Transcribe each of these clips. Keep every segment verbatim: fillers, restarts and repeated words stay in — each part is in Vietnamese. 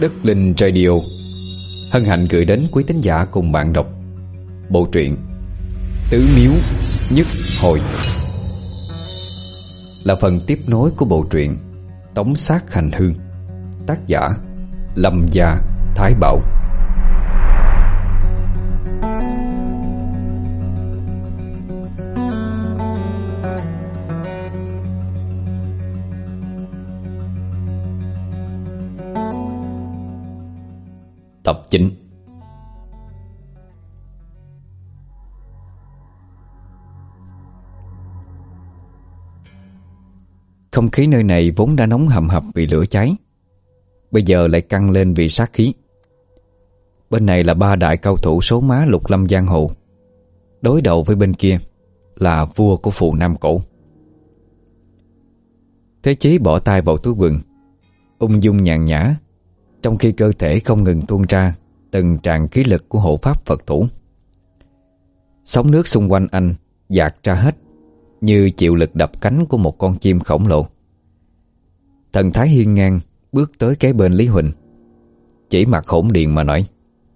Đất Linh Radio hân hạnh gửi đến quý thính giả cùng bạn đọc bộ truyện Tứ Miếu Nhất Hồi, là phần tiếp nối của bộ truyện Tống Sát Hành Hương, tác giả Lâm Gia Thái Bảo. Tập chín. Không khí nơi này vốn đã nóng hầm hập vì lửa cháy, bây giờ lại căng lên vì sát khí. Bên này là ba đại cao thủ số má lục lâm giang hồ, đối đầu với bên kia là vua của phù Nam Cổ. Thế Chí bỏ tay vào túi quần, ung dung nhàn nhã, trong khi cơ thể không ngừng tuôn ra từng tràng khí lực của hộ pháp Phật thủ. Sóng nước xung quanh anh dạt ra hết, như chịu lực đập cánh của một con chim khổng lồ. Thần thái hiên ngang bước tới kế bên Lý Huỳnh, chỉ mặt hỗn điện mà nói: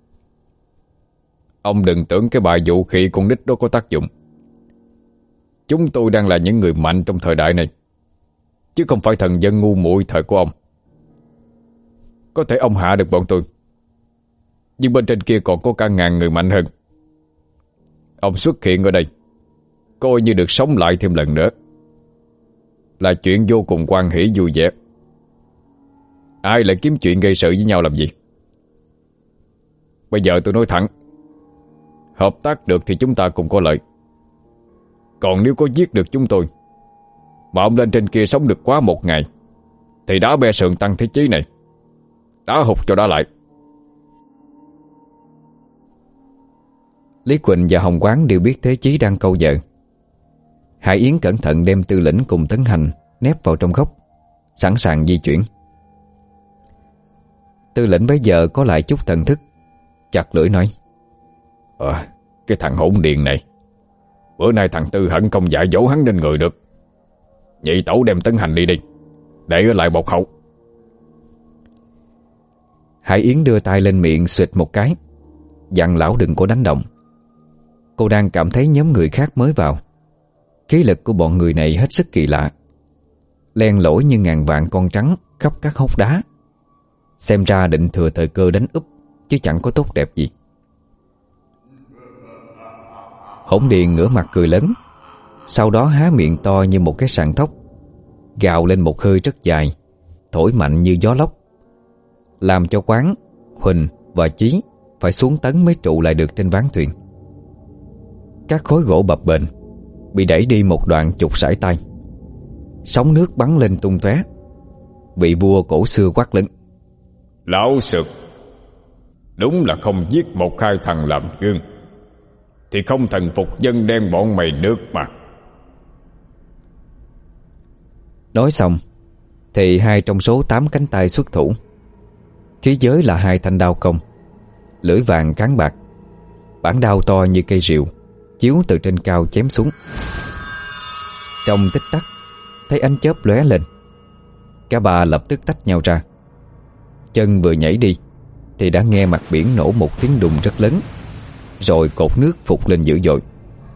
Ông đừng tưởng cái bài vũ khí con nít đó có tác dụng. Chúng tôi đang là những người mạnh trong thời đại này, chứ không phải thần dân ngu muội thời của ông. Có thể ông hạ được bọn tôi, nhưng bên trên kia còn có cả ngàn người mạnh hơn. Ông xuất hiện ở đây coi như được sống lại thêm lần nữa, là chuyện vô cùng hoan hỷ vui vẻ. Ai lại kiếm chuyện gây sự với nhau làm gì? Bây giờ tôi nói thẳng, hợp tác được thì chúng ta cùng có lợi. Còn nếu có giết được chúng tôi mà ông lên trên kia sống được quá một ngày, thì đá be sườn Tăng Thế Chí này, đá hụt cho đá lại. Lý Quỳnh và Hồng Quán đều biết Thế Chí đang câu vợ. Hải Yến cẩn thận đem Tư Lĩnh cùng Tấn Hành nép vào trong góc, sẵn sàng di chuyển. Tư Lĩnh bấy giờ có lại chút thần thức, chặt lưỡi nói: Ờ, cái thằng hỗn điện này, bữa nay thằng Tư hận không dạy dỗ hắn lên người được. Nhị tẩu đem Tấn Hành đi đi, để ở lại bọc hậu. Hải Yến đưa tay lên miệng xịt một cái, dặn lão đừng có đánh động. Cô đang cảm thấy nhóm người khác mới vào, khí lực của bọn người này hết sức kỳ lạ, len lỏi như ngàn vạn con trắng khắp các hốc đá. Xem ra định thừa thời cơ đánh úp, chứ chẳng có tốt đẹp gì. Hỗn Điền ngửa mặt cười lớn, sau đó há miệng to như một cái sàn tóc, gào lên một hơi rất dài, thổi mạnh như gió lốc, làm cho Quán, Huỳnh và Chí phải xuống tấn mới trụ lại được trên ván thuyền. Các khối gỗ bập bềnh bị đẩy đi một đoạn chục sải tay, sóng nước bắn lên tung tóe. Vị vua cổ xưa quát lớn: Lão sực, đúng là không giết một hai thằng làm gương thì không thần phục dân đen bọn mày được mà. Nói xong thì hai trong số tám cánh tay xuất thủ. Khí giới là hai thanh đao công, lưỡi vàng cán bạc, bản đao to như cây rìu chiếu từ trên cao chém xuống. Trong tích tắc thấy ánh chớp lóe lên, cả ba lập tức tách nhau ra. Chân vừa nhảy đi thì đã nghe mặt biển nổ một tiếng đùng rất lớn, rồi cột nước phục lên dữ dội.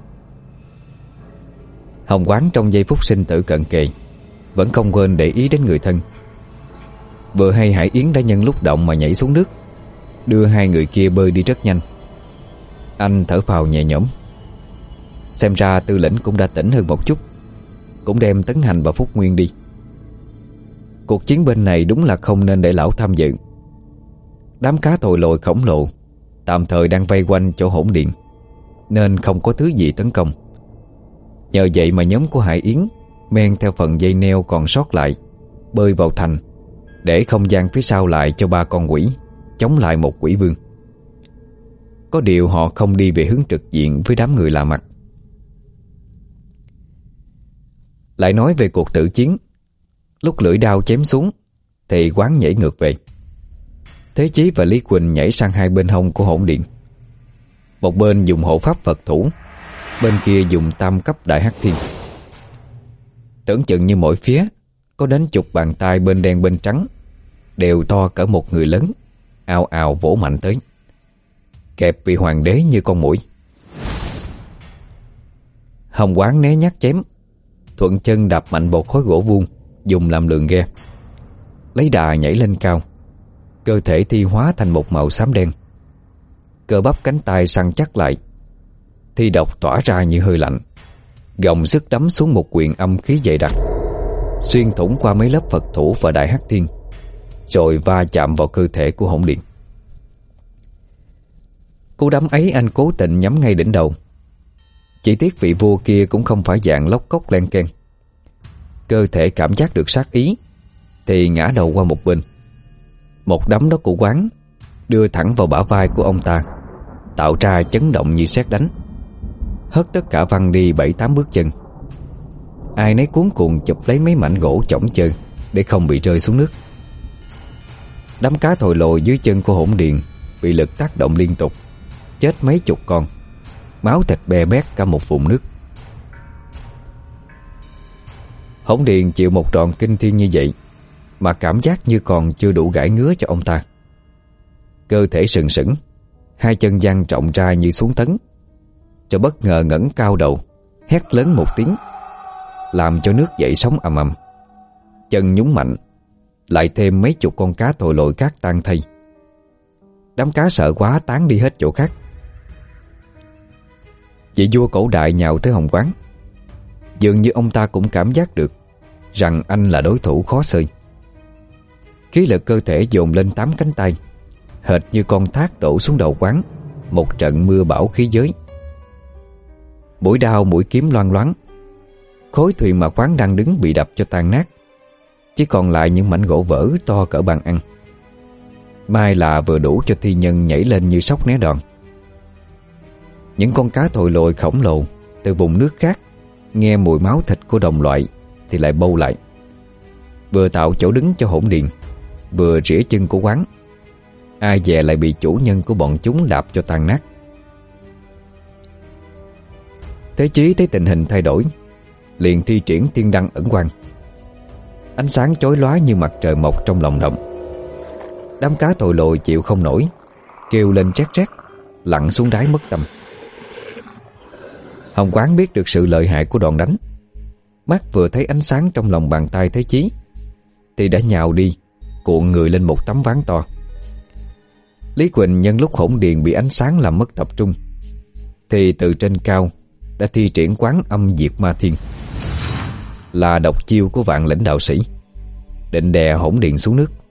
Hồng Quán trong giây phút sinh tử cận kề vẫn không quên để ý đến người thân. Vừa hay Hải Yến đã nhân lúc động mà nhảy xuống nước, đưa hai người kia bơi đi rất nhanh. Anh thở phào nhẹ nhõm. Xem ra Tư Lĩnh cũng đã tỉnh hơn một chút, cũng đem Tấn Hành và Phúc Nguyên đi. Cuộc chiến bên này đúng là không nên để lão tham dự. Đám cá tồi lội khổng lồ tạm thời đang vây quanh chỗ Hỗn Điện, nên không có thứ gì tấn công. Nhờ vậy mà nhóm của Hải Yến men theo phần dây neo còn sót lại, bơi vào thành, để không gian phía sau lại cho ba con quỷ chống lại một quỷ vương. Có điều họ không đi về hướng trực diện với đám người lạ mặt. Lại nói về cuộc tử chiến, lúc lưỡi đao chém xuống thì Quán nhảy ngược về. Thế Chí và Lý Quỳnh nhảy sang hai bên hông của Hỗn Điện. Một bên dùng hộ pháp Phật thủ, bên kia dùng tam cấp Đại Hắc Thiên. Tưởng chừng như mỗi phía có đến chục bàn tay bên đen bên trắng đều to cỡ một người lớn, ào ào vỗ mạnh tới, kẹp vị hoàng đế như con muỗi. Hồng Quán né nhát chém, thuận chân đạp mạnh một khối gỗ vuông dùng làm lường ghe, lấy đà nhảy lên cao, cơ thể thi hóa thành một màu xám đen. Cơ bắp cánh tay săn chắc lại, thi độc tỏa ra như hơi lạnh, gồng sức đấm xuống một quyền âm khí dày đặc, xuyên thủng qua mấy lớp Phật thủ và Đại Hắc Thiên, rồi va chạm vào cơ thể của Hỗn Điện. Cú đấm ấy anh cố tình nhắm ngay đỉnh đầu. Chỉ tiếc vị vua kia cũng không phải dạng lóc cốc len keng. Cơ thể cảm giác được sát ý thì ngã đầu qua một bên. Một đấm đó của Quán đưa thẳng vào bả vai của ông ta, tạo ra chấn động như sét đánh, hất tất cả văng đi bảy tám bước chân. Ai nấy cuống cuồng chụp lấy mấy mảnh gỗ chỏng chơi để không bị rơi xuống nước. Đám cá thồi lồi dưới chân của Hỗn Điện bị lực tác động liên tục, chết mấy chục con, máu thịt bè bét cả một vùng nước. Hỗn Điện chịu một đòn kinh thiên như vậy mà cảm giác như còn chưa đủ gãi ngứa cho ông ta. Cơ thể sừng sững, hai chân dang rộng ra như xuống tấn, cho bất ngờ ngẩng cao đầu, hét lớn một tiếng, làm cho nước dậy sóng ầm ầm. Chân nhúng mạnh, lại thêm mấy chục con cá thồi lội khác tan thây. Đám cá sợ quá tán đi hết chỗ khác. Vị vua cổ đại nhào tới Hồng Quán. Dường như ông ta cũng cảm giác được rằng anh là đối thủ khó xơi. Khí lực cơ thể dồn lên tám cánh tay, hệt như con thác đổ xuống đầu Quán một trận mưa bão khí giới. Mũi đao mũi kiếm loang loáng, khối thuyền mà Quán đang đứng bị đập cho tan nát, chỉ còn lại những mảnh gỗ vỡ to cỡ bàn ăn. May là vừa đủ cho thi nhân nhảy lên như sóc né đòn. Những con cá thồi lồi khổng lồ từ vùng nước khác nghe mùi máu thịt của đồng loại thì lại bâu lại, vừa tạo chỗ đứng cho Hỗn Điện, vừa rỉa chân của Quán. Ai dè lại bị chủ nhân của bọn chúng đạp cho tan nát. Thế Chí thấy tình hình thay đổi, liền thi triển Thiên Đăng Ẩn Quang. Ánh sáng chói lóa như mặt trời mọc trong lòng động. Đám cá thồi lồi chịu không nổi, kêu lên rét rét, lặn xuống đáy mất tâm. Hồng Quán biết được sự lợi hại của đòn đánh. Mắt vừa thấy ánh sáng trong lòng bàn tay Thế Chí thì đã nhào đi, cuộn người lên một tấm ván to. Lý Quỳnh nhân lúc Hỗn Điện bị ánh sáng làm mất tập trung thì từ trên cao đã thi triển Quán Âm Diệt Ma Thiên, là độc chiêu của vạn lĩnh đạo sĩ, định đè Hỗn Điện xuống nước.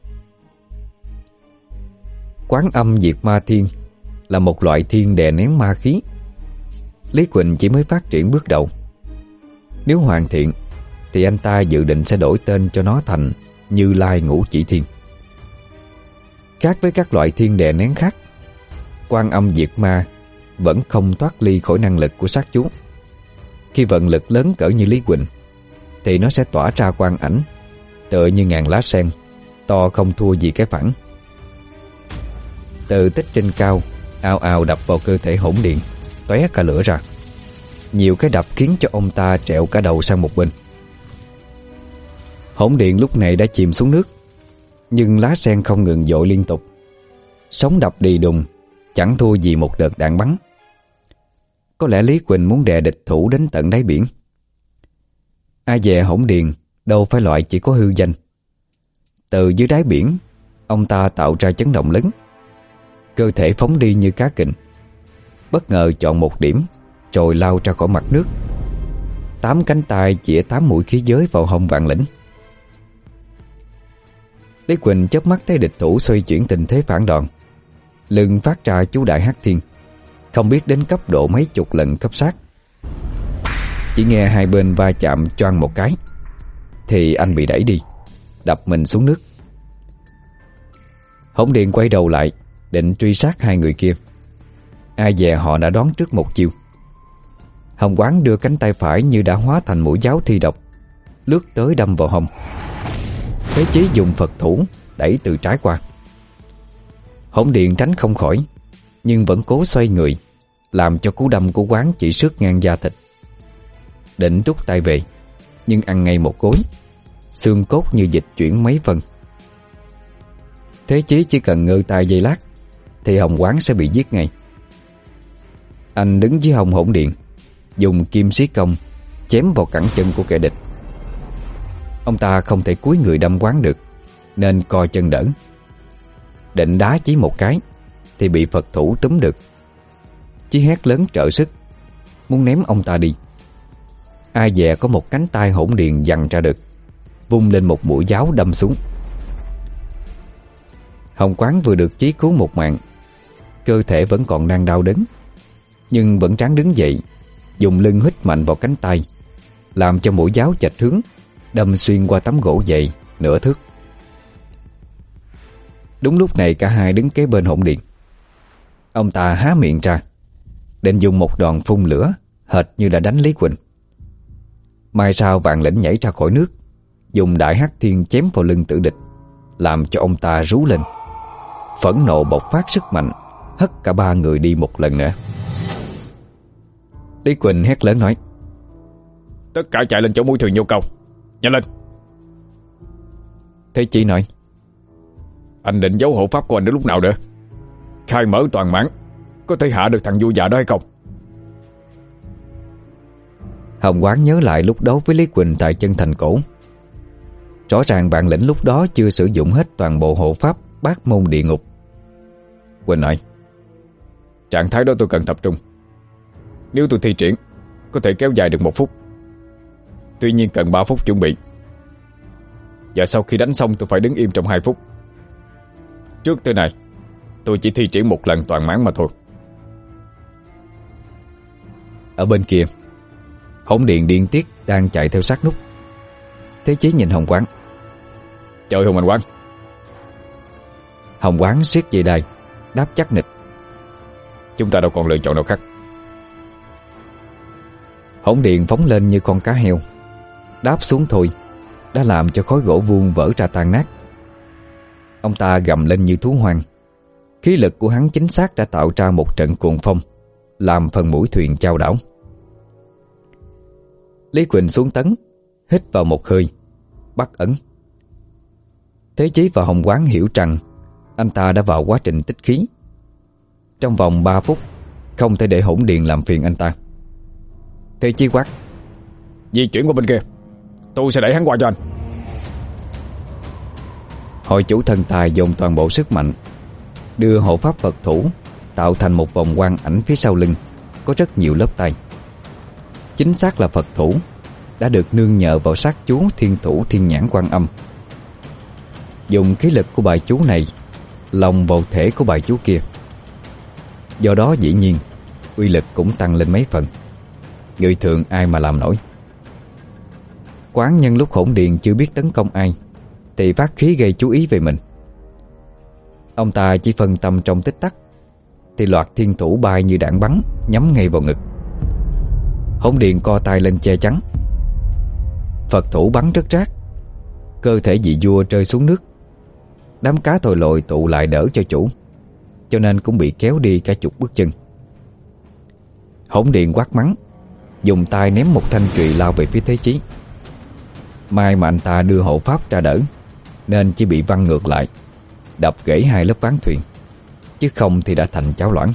Quán Âm Diệt Ma Thiên là một loại thiên đè nén ma khí. Lý Quỳnh chỉ mới phát triển bước đầu. Nếu hoàn thiện thì anh ta dự định sẽ đổi tên cho nó thành Như Lai Ngũ Chỉ Thiên. Khác với các loại thiên đè nén khác, Quan Âm Diệt Ma vẫn không thoát ly khỏi năng lực của sát chú. Khi vận lực lớn cỡ như Lý Quỳnh thì nó sẽ tỏa ra quang ảnh tựa như ngàn lá sen, to không thua gì cái phẳng. Từ tích trên cao ào ào đập vào cơ thể Hỗn Điện, tóe cả lửa ra. Nhiều cái đập khiến cho ông ta trẹo cả đầu sang một bên. Hỗn Điện lúc này đã chìm xuống nước, nhưng lá sen không ngừng dội liên tục, sóng đập đì đùng, chẳng thua gì một đợt đạn bắn. Có lẽ Lý Quỳnh muốn đè địch thủ đến tận đáy biển. Ai dè Hỗn Điện đâu phải loại chỉ có hư danh. Từ dưới đáy biển, ông ta tạo ra chấn động lớn, cơ thể phóng đi như cá kình, bất ngờ chọn một điểm rồi lao ra khỏi mặt nước. Tám cánh tay chĩa tám mũi khí giới vào hông vạn lĩnh. Lý Quỳnh chớp mắt thấy địch thủ xoay chuyển tình thế phản đòn, lưng phát ra chú Đại Hắc Thiên, không biết đến cấp độ mấy chục lần cấp sát. Chỉ nghe hai bên va chạm choang một cái thì anh bị đẩy đi, đập mình xuống nước. Hỗn Điện quay đầu lại định truy sát hai người kia. Ai dè họ đã đoán trước một chiêu. Hồng Quán đưa cánh tay phải như đã hóa thành mũi giáo thi độc, lướt tới đâm vào hông. Thế Chí dùng Phật thủ đẩy từ trái qua. Hỗn Điện tránh không khỏi, nhưng vẫn cố xoay người, làm cho cú đâm của Quán chỉ xước ngang da thịt. Định rút tay về, nhưng ăn ngay một cối, xương cốt như dịch chuyển mấy phân. Thế Chí chỉ cần ngơ tay giây lát thì Hồng Quán sẽ bị giết ngay. Anh đứng dưới hông hỗn điện, dùng kim xí công chém vào cẳng chân của kẻ địch. Ông ta không thể cúi người đâm Quán được, nên co chân đỡ. Định đá chỉ một cái thì bị Phật thủ túm được. Chí hét lớn trợ sức, muốn ném ông ta đi. Ai dè có một cánh tay hỗn điện giằng ra được, vung lên một mũi giáo đâm xuống. Hồng Quán vừa được Chí cứu một mạng, cơ thể vẫn còn đang đau đớn, nhưng vẫn ráng đứng dậy, dùng lưng hít mạnh vào cánh tay, làm cho mũi giáo chệch hướng, đâm xuyên qua tấm gỗ dày nửa thước. Đúng lúc này cả hai đứng kế bên hỗn điện. Ông ta há miệng ra, định dùng một đòn phun lửa hệt như đã đánh Lý Quỳnh. Mai sau Vạn Lĩnh nhảy ra khỏi nước, dùng đại hắc thiên chém vào lưng tử địch, làm cho ông ta rú lên. Phẫn nộ bộc phát sức mạnh, hất cả ba người đi một lần nữa. Lý Quỳnh hét lớn nói: tất cả chạy lên chỗ mũi thuyền vô cầu, nhanh lên. Thế Chí nói: anh định giấu hộ pháp của anh đến lúc nào nữa? Khai mở toàn mãn, có thể hạ được thằng vua già đó hay không? Hồng Quán nhớ lại lúc đấu với Lý Quỳnh tại chân thành cổ. Rõ ràng Vạn Lĩnh lúc đó chưa sử dụng hết toàn bộ hộ pháp bát môn địa ngục. Quỳnh nói: trạng thái đó tôi cần tập trung. Nếu tôi thi triển, có thể kéo dài được một phút. Tuy nhiên cần ba phút chuẩn bị. Và sau khi đánh xong tôi phải đứng im trong hai phút. Trước tới này tôi chỉ thi triển một lần toàn mãn mà thôi. Ở bên kia, hỗn điện điên tiết đang chạy theo sát nút. Thế Chí nhìn Hồng Quán: chơi Hồng Anh Quán. Hồng Quán siết dây đai, đáp chắc nịch: chúng ta đâu còn lựa chọn nào khác. Hỗn điện phóng lên như con cá heo, đáp xuống thôi đã làm cho khối gỗ vuông vỡ ra tan nát. Ông ta gầm lên như thú hoang. Khí lực của hắn chính xác đã tạo ra một trận cuồng phong, làm phần mũi thuyền chao đảo. Lý Quỳnh xuống tấn, hít vào một hơi, bắt ấn. Thế Chí và Hồng Quán hiểu rằng anh ta đã vào quá trình tích khí. Trong vòng ba phút không thể để hỗn điện làm phiền anh ta. Thế Chí quát: di chuyển qua bên kia, tôi sẽ đẩy hắn qua cho anh. Hội chủ thần tài dồn toàn bộ sức mạnh, đưa hộ pháp Phật thủ tạo thành một vòng quang ảnh phía sau lưng, có rất nhiều lớp tay. Chính xác là Phật thủ đã được nương nhờ vào sát chú Thiên Thủ Thiên Nhãn Quan Âm. Dùng khí lực của bài chú này lồng vào thể của bài chú kia. Do đó dĩ nhiên uy lực cũng tăng lên mấy phần. Người thường ai mà làm nổi. Quán nhân lúc hỗn điện chưa biết tấn công ai thì phát khí gây chú ý về mình. Ông ta chỉ phân tâm trong tích tắc thì loạt thiên thủ bay như đạn bắn, nhắm ngay vào ngực. Hỗn điện co tay lên che chắn. Phật thủ bắn rất rác, cơ thể vị vua rơi xuống nước. Đám cá thồi lội tụ lại đỡ cho chủ, cho nên cũng bị kéo đi cả chục bước chân. Hỗn điện quát mắng, dùng tay ném một thanh chùy lao về phía Thế Chí. May mà anh ta đưa hộ pháp ra đỡ, nên chỉ bị văng ngược lại, đập gãy hai lớp ván thuyền, chứ không thì đã thành cháo loãng.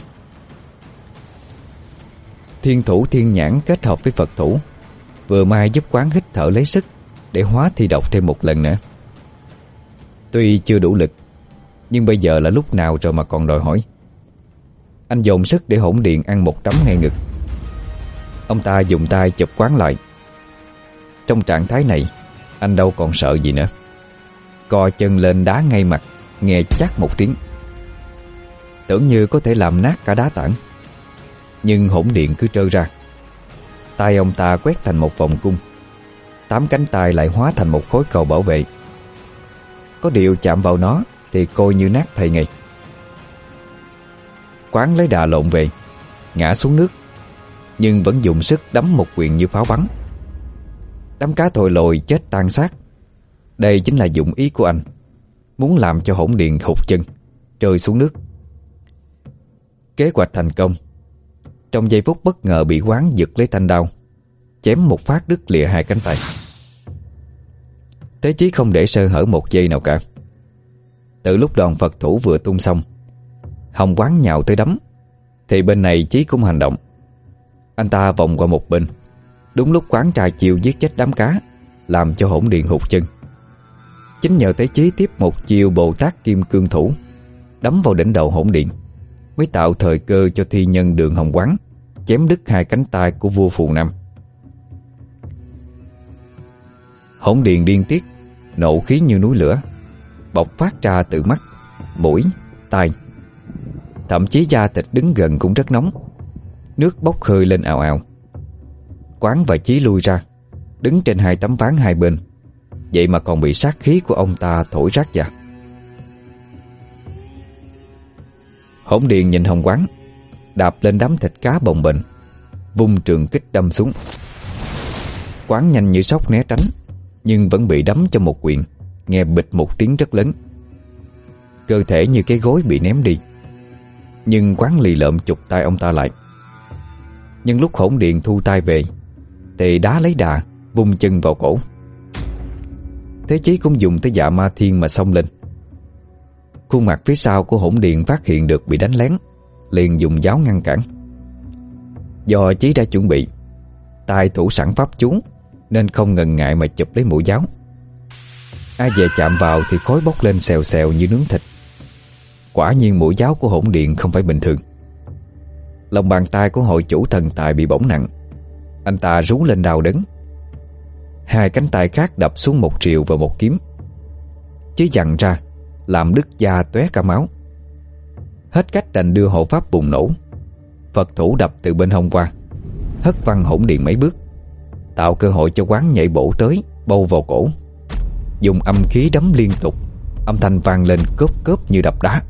Thiên thủ thiên nhãn kết hợp với Phật thủ vừa may giúp Quán hít thở lấy sức để hóa thi độc thêm một lần nữa. Tuy chưa đủ lực, nhưng bây giờ là lúc nào rồi mà còn đòi hỏi. Anh dồn sức để hỗn điện ăn một đấm ngay ngực. Ông ta dùng tay chụp Quán lại. Trong trạng thái này, anh đâu còn sợ gì nữa. Co chân lên đá ngay mặt, nghe chát một tiếng, tưởng như có thể làm nát cả đá tảng. Nhưng hỗn điện cứ trơ ra. Tay ông ta quét thành một vòng cung, tám cánh tay lại hóa thành một khối cầu bảo vệ. Có điều chạm vào nó thì coi như nát thầy ngay. Quán lấy đà lộn về, ngã xuống nước, nhưng vẫn dùng sức đấm một quyền như pháo bắn. Đám cá thồi lồi chết tan xác. Đây chính là dụng ý của anh, muốn làm cho hỗn điện hụt chân, rơi xuống nước. Kế hoạch thành công. Trong giây phút bất ngờ bị Quán giật lấy thanh đao, chém một phát đứt lìa hai cánh tay. Thế Chí không để sơ hở một giây nào cả. Từ lúc đoàn Phật thủ vừa tung xong, Hồng Quán nhào tới đấm, thì bên này Chí cũng hành động. Anh ta vòng qua một bên, đúng lúc Quán tra chiêu giết chết đám cá, làm cho Hỗn Điện hụt chân. Chính nhờ tới Chí tiếp một chiêu Bồ Tát Kim Cương Thủ đấm vào đỉnh đầu Hỗn Điện, mới tạo thời cơ cho thi nhân Đường Hồng Quán chém đứt hai cánh tay của vua Phù Nam. Hỗn Điện điên tiết, nộ khí như núi lửa bộc phát ra từ mắt, mũi, tai. Thậm chí da thịt đứng gần cũng rất nóng, nước bốc hơi lên ào ào. Quán và Chí lui ra, đứng trên hai tấm ván hai bên, vậy mà còn bị sát khí của ông ta thổi rát dạ. Hỗn Điện nhìn Hồng Quán, đạp lên đám thịt cá bồng bềnh, vung trường kích đâm xuống. Quán nhanh như sóc né tránh, nhưng vẫn bị đấm cho một quyền, nghe bịch một tiếng rất lớn. Cơ thể như cái gối bị ném đi, nhưng Quán lì lợm chụp tay ông ta lại. Nhưng lúc Hỗn Điện thu tay về, thì đá lấy đà, vung chân vào cổ. Thế Chí cũng dùng tới dạ ma thiên mà xông lên. Khuôn mặt phía sau của Hỗn Điện phát hiện được bị đánh lén, liền dùng giáo ngăn cản. Do Chí đã chuẩn bị, tay thủ sẵn pháp chú, nên không ngần ngại mà chụp lấy mũi giáo. Ai dè chạm vào thì khói bốc lên xèo xèo như nướng thịt. Quả nhiên mũi giáo của Hỗn Điện không phải bình thường. Lòng bàn tay của hội chủ thần tài bị bỏng nặng, anh ta rú lên đau đớn. Hai cánh tay khác đập xuống một triệu và một kiếm, Chí giằng ra làm đứt da tóe cả máu. Hết cách đành đưa hộ pháp bùng nổ. Phật thủ đập từ bên hông qua, hất văng Hỗn Điện mấy bước, tạo cơ hội cho Quán nhảy bổ tới, bâu vào cổ, dùng âm khí đấm liên tục, âm thanh vang lên cốp cốp như đập đá.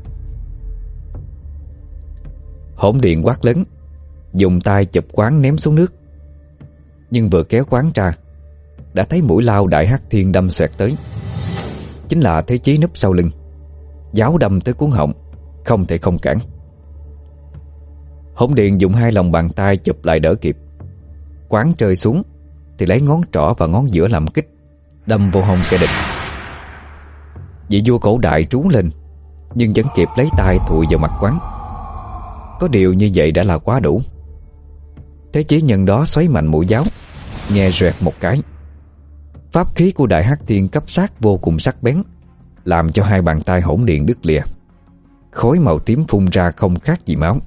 Hỗn Điện quát lớn, dùng tay chụp Quán ném xuống nước. Nhưng vừa kéo Quán ra, đã thấy mũi lao Đại Hắc Thiên đâm xoẹt tới. Chính là Thế Chí núp sau lưng, giáo đâm tới cuốn họng, không thể không cản. Hỗn Điện dùng hai lòng bàn tay chụp lại đỡ kịp. Quán rơi xuống thì lấy ngón trỏ và ngón giữa làm kích, đâm vô hông kẻ địch. Vị vua cổ đại trú lên, nhưng vẫn kịp lấy tay thụi vào mặt Quán. Có điều như vậy đã là quá đủ. Thế Chí nhân đó xoáy mạnh mũi giáo, nghe rẹt một cái. Pháp khí của Đại Hắc Thiên cấp sát vô cùng sắc bén, làm cho hai bàn tay Hỗn Điện đứt lìa. Khói màu tím phun ra không khác gì máu.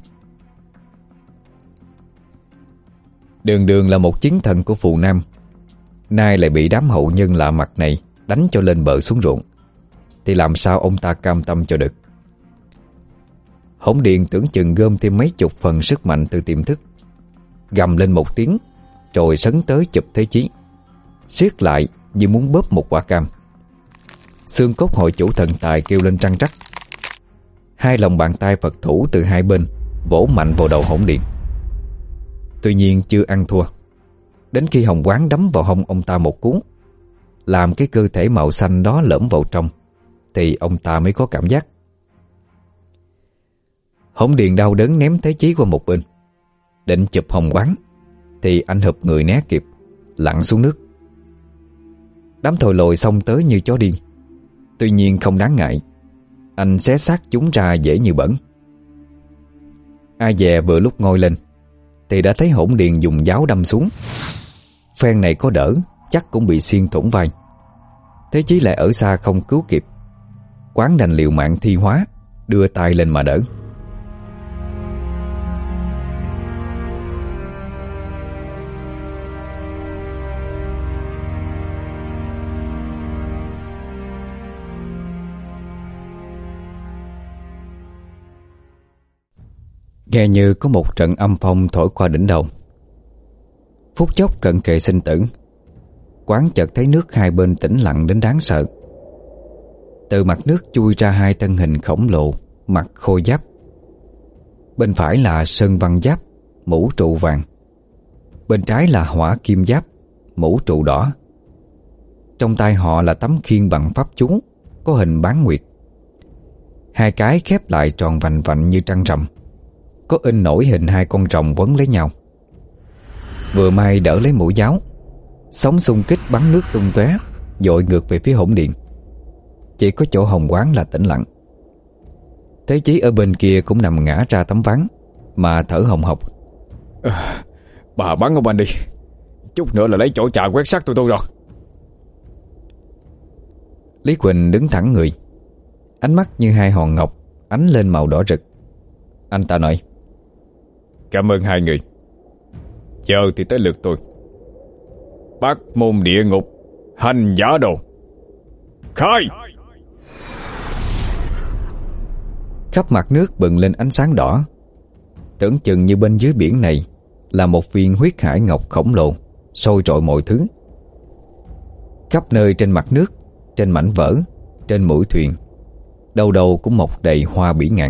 Đường Đường là một chiến thần của Phù Nam, nay lại bị đám hậu nhân lạ mặt này đánh cho lên bờ xuống ruộng, thì làm sao ông ta cam tâm cho được. Hỗn Điện tưởng chừng gom thêm mấy chục phần sức mạnh từ tiềm thức, gầm lên một tiếng rồi sấn tới chụp Thế Chí, siết lại như muốn bóp một quả cam. Xương cốt hội chủ thần tài kêu lên trăng trắc. Hai lòng bàn tay Phật thủ từ hai bên vỗ mạnh vào đầu Hỗn Điện. Tuy nhiên chưa ăn thua. Đến khi Hồng Quán đấm vào hông ông ta một cú, làm cái cơ thể màu xanh đó lởm vào trong, thì ông ta mới có cảm giác. Hỗn Điện đau đớn ném Thế Chí qua một bên, định chụp Hồng Quán, thì anh hụp người né kịp, lặn xuống nước. Đám thồi lồi xông tới như chó điên. Tuy nhiên không đáng ngại, anh xé xác chúng ra dễ như bẩn. Ai dè vừa lúc ngoi lên thì đã thấy Hỗn Điện dùng giáo đâm xuống. Phen này có đỡ chắc cũng bị xuyên thủng vai. Thế Chí lại ở xa không cứu kịp. Quán đành liều mạng thi hóa, đưa tay lên mà đỡ. Nghe như có một trận âm phong thổi qua đỉnh đầu. Phút chốc cận kề sinh tử, Quán chợt thấy nước hai bên tĩnh lặng đến đáng sợ. Từ mặt nước chui ra hai thân hình khổng lồ, mặc khôi giáp. Bên phải là sơn văn giáp, mũ trụ vàng. Bên trái là hỏa kim giáp, mũ trụ đỏ. Trong tay họ là tấm khiên bằng pháp chú, có hình bán nguyệt. Hai cái khép lại tròn vành vạnh như trăng rằm, có in nổi hình hai con rồng quấn lấy nhau. Vừa may đỡ lấy mũi giáo, sóng xung kích bắn nước tung tóe, dội ngược về phía Hỗn Điện. Chỉ có chỗ Hồng Quán là tĩnh lặng. Thế Chí ở bên kia cũng nằm ngã ra tấm ván mà thở hồng hộc. à, Bà bắn ông anh đi, chút nữa là lấy chỗ chà quét xác tụi tôi rồi. Lý Quỳnh đứng thẳng người, ánh mắt như hai hòn ngọc ánh lên màu đỏ rực. Anh ta nói: Cảm ơn hai người. Giờ thì tới lượt tôi. Bát môn địa ngục hành giả đồ, khai! Khắp mặt nước bừng lên ánh sáng đỏ, tưởng chừng như bên dưới biển này là một viên huyết hải ngọc khổng lồ sôi trội mọi thứ. Khắp nơi trên mặt nước, trên mảnh vỡ, trên mũi thuyền, đâu đâu cũng mọc đầy hoa bỉ ngạn.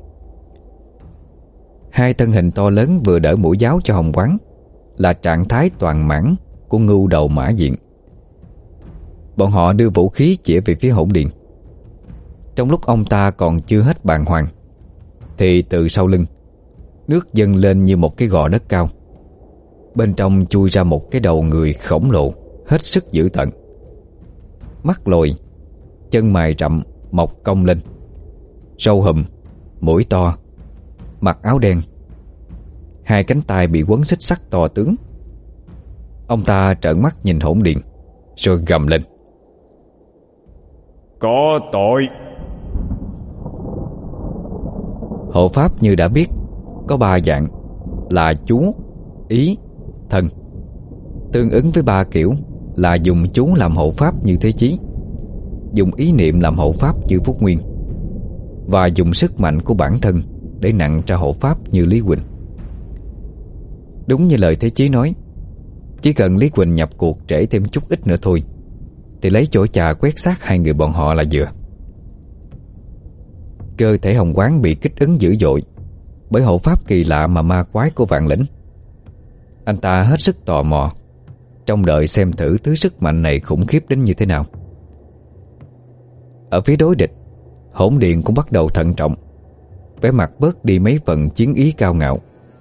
Hai thân hình to lớn vừa đỡ mũi giáo cho Hồng Quán là trạng thái toàn mãn của ngưu đầu mã diện. Bọn họ đưa vũ khí chỉ về phía Hỗn Điền. Trong lúc ông ta còn chưa hết bàng hoàng thì từ sau lưng, nước dâng lên như một cái gò đất cao. Bên trong chui ra một cái đầu người khổng lồ hết sức dữ tợn. Mắt lồi, chân mày rậm mọc cong lên, râu hùm, mũi to, mặc áo đen, hai cánh tay bị quấn xích sắt to tướng. Ông ta trợn mắt nhìn Hỗn Điền rồi gầm lên: Có tội! Hộ pháp như đã biết có ba dạng là chú, ý, thần. Tương ứng với ba kiểu là dùng chú làm hộ pháp như Thế Chí, dùng ý niệm làm hộ pháp như Phúc Nguyên, và dùng sức mạnh của bản thân để nặng ra hộ pháp như Lý Quỳnh. Đúng như lời Thế Chí nói, chỉ cần Lý Quỳnh nhập cuộc trễ thêm chút ít nữa thôi thì lấy chỗ chà quét xác hai người bọn họ là vừa. Cơ thể Hồng Quán bị kích ứng dữ dội bởi hộ pháp kỳ lạ mà ma quái của Vạn Lĩnh. Anh ta hết sức tò mò, trông đợi xem thử thứ sức mạnh này khủng khiếp đến như thế nào. Ở phía đối địch, Hỗn Điền cũng bắt đầu thận trọng, vẻ mặt bớt đi mấy phần chiến ý cao ngạo.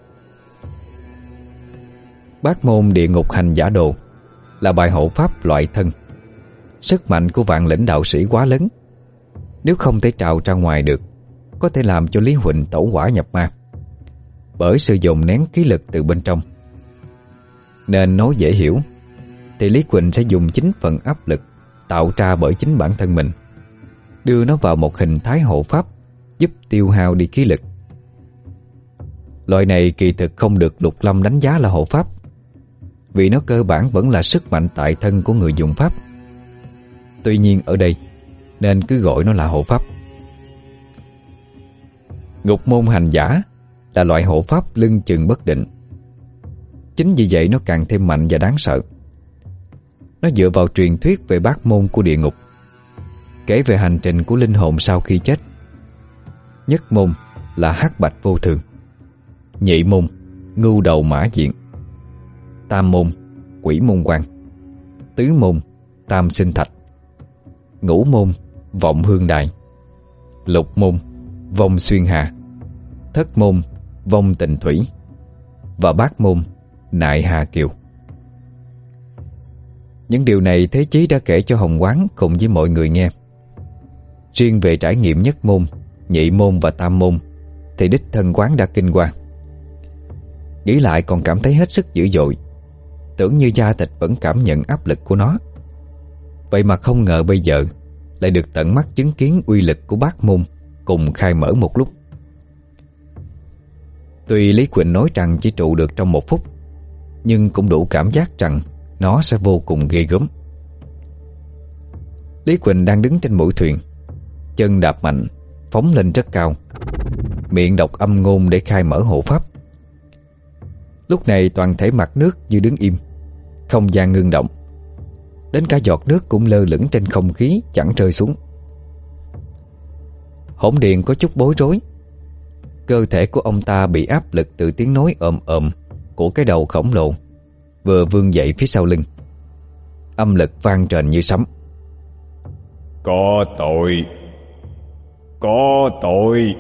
Bát môn địa ngục hành giả đồ là bài hộ pháp loại thân. Sức mạnh của Vạn Lĩnh đạo sĩ quá lớn, nếu không thể trào ra ngoài được, có thể làm cho Lý Huỳnh tẩu hỏa nhập ma bởi sự dồn nén khí lực từ bên trong. Nên nói dễ hiểu thì Lý Quỳnh sẽ dùng chính phần áp lực tạo ra bởi chính bản thân mình, đưa nó vào một hình thái hộ pháp giúp tiêu hao đi khí lực. Loại này kỳ thực không được Lục Lâm đánh giá là hộ pháp, vì nó cơ bản vẫn là sức mạnh tại thân của người dùng pháp. Tuy nhiên ở đây nên cứ gọi nó là hộ pháp. Ngục môn hành giả là loại hộ pháp lưng chừng bất định. Chính vì vậy nó càng thêm mạnh và đáng sợ. Nó dựa vào truyền thuyết về bát môn của địa ngục, kể về hành trình của linh hồn sau khi chết. Nhất môn là hắc bạch vô thường, nhị môn ngưu đầu mã diện, tam môn quỷ môn quan, tứ môn tam sinh thạch, ngũ môn vọng hương đài, lục môn vong xuyên hà, thất môn vong tình thủy, và bát môn nại hà kiều. Những điều này Thế Chí đã kể cho Hồng Quán cùng với mọi người nghe. Riêng về trải nghiệm nhất môn, nhị môn và tam môn thì đích thân Quán đã kinh qua. Nghĩ lại còn cảm thấy hết sức dữ dội, tưởng như da thịt vẫn cảm nhận áp lực của nó. Vậy mà không ngờ bây giờ lại được tận mắt chứng kiến uy lực của bát môn cùng khai mở một lúc. Tuy Lý Quỳnh nói rằng chỉ trụ được trong một phút, nhưng cũng đủ cảm giác rằng nó sẽ vô cùng ghê gớm. Lý Quỳnh đang đứng trên mũi thuyền, chân đạp mạnh, phóng lên rất cao, miệng đọc âm ngôn để khai mở hộ pháp. Lúc này toàn thể mặt nước như đứng im, không gian ngưng động, đến cả giọt nước cũng lơ lửng trên không khí chẳng rơi xuống. Hỗn Điền có chút bối rối. Cơ thể của ông ta bị áp lực từ tiếng nói ồm ồm của cái đầu khổng lồ vừa vươn dậy phía sau lưng. Âm lực vang trền như sấm. Có tội! Có tội!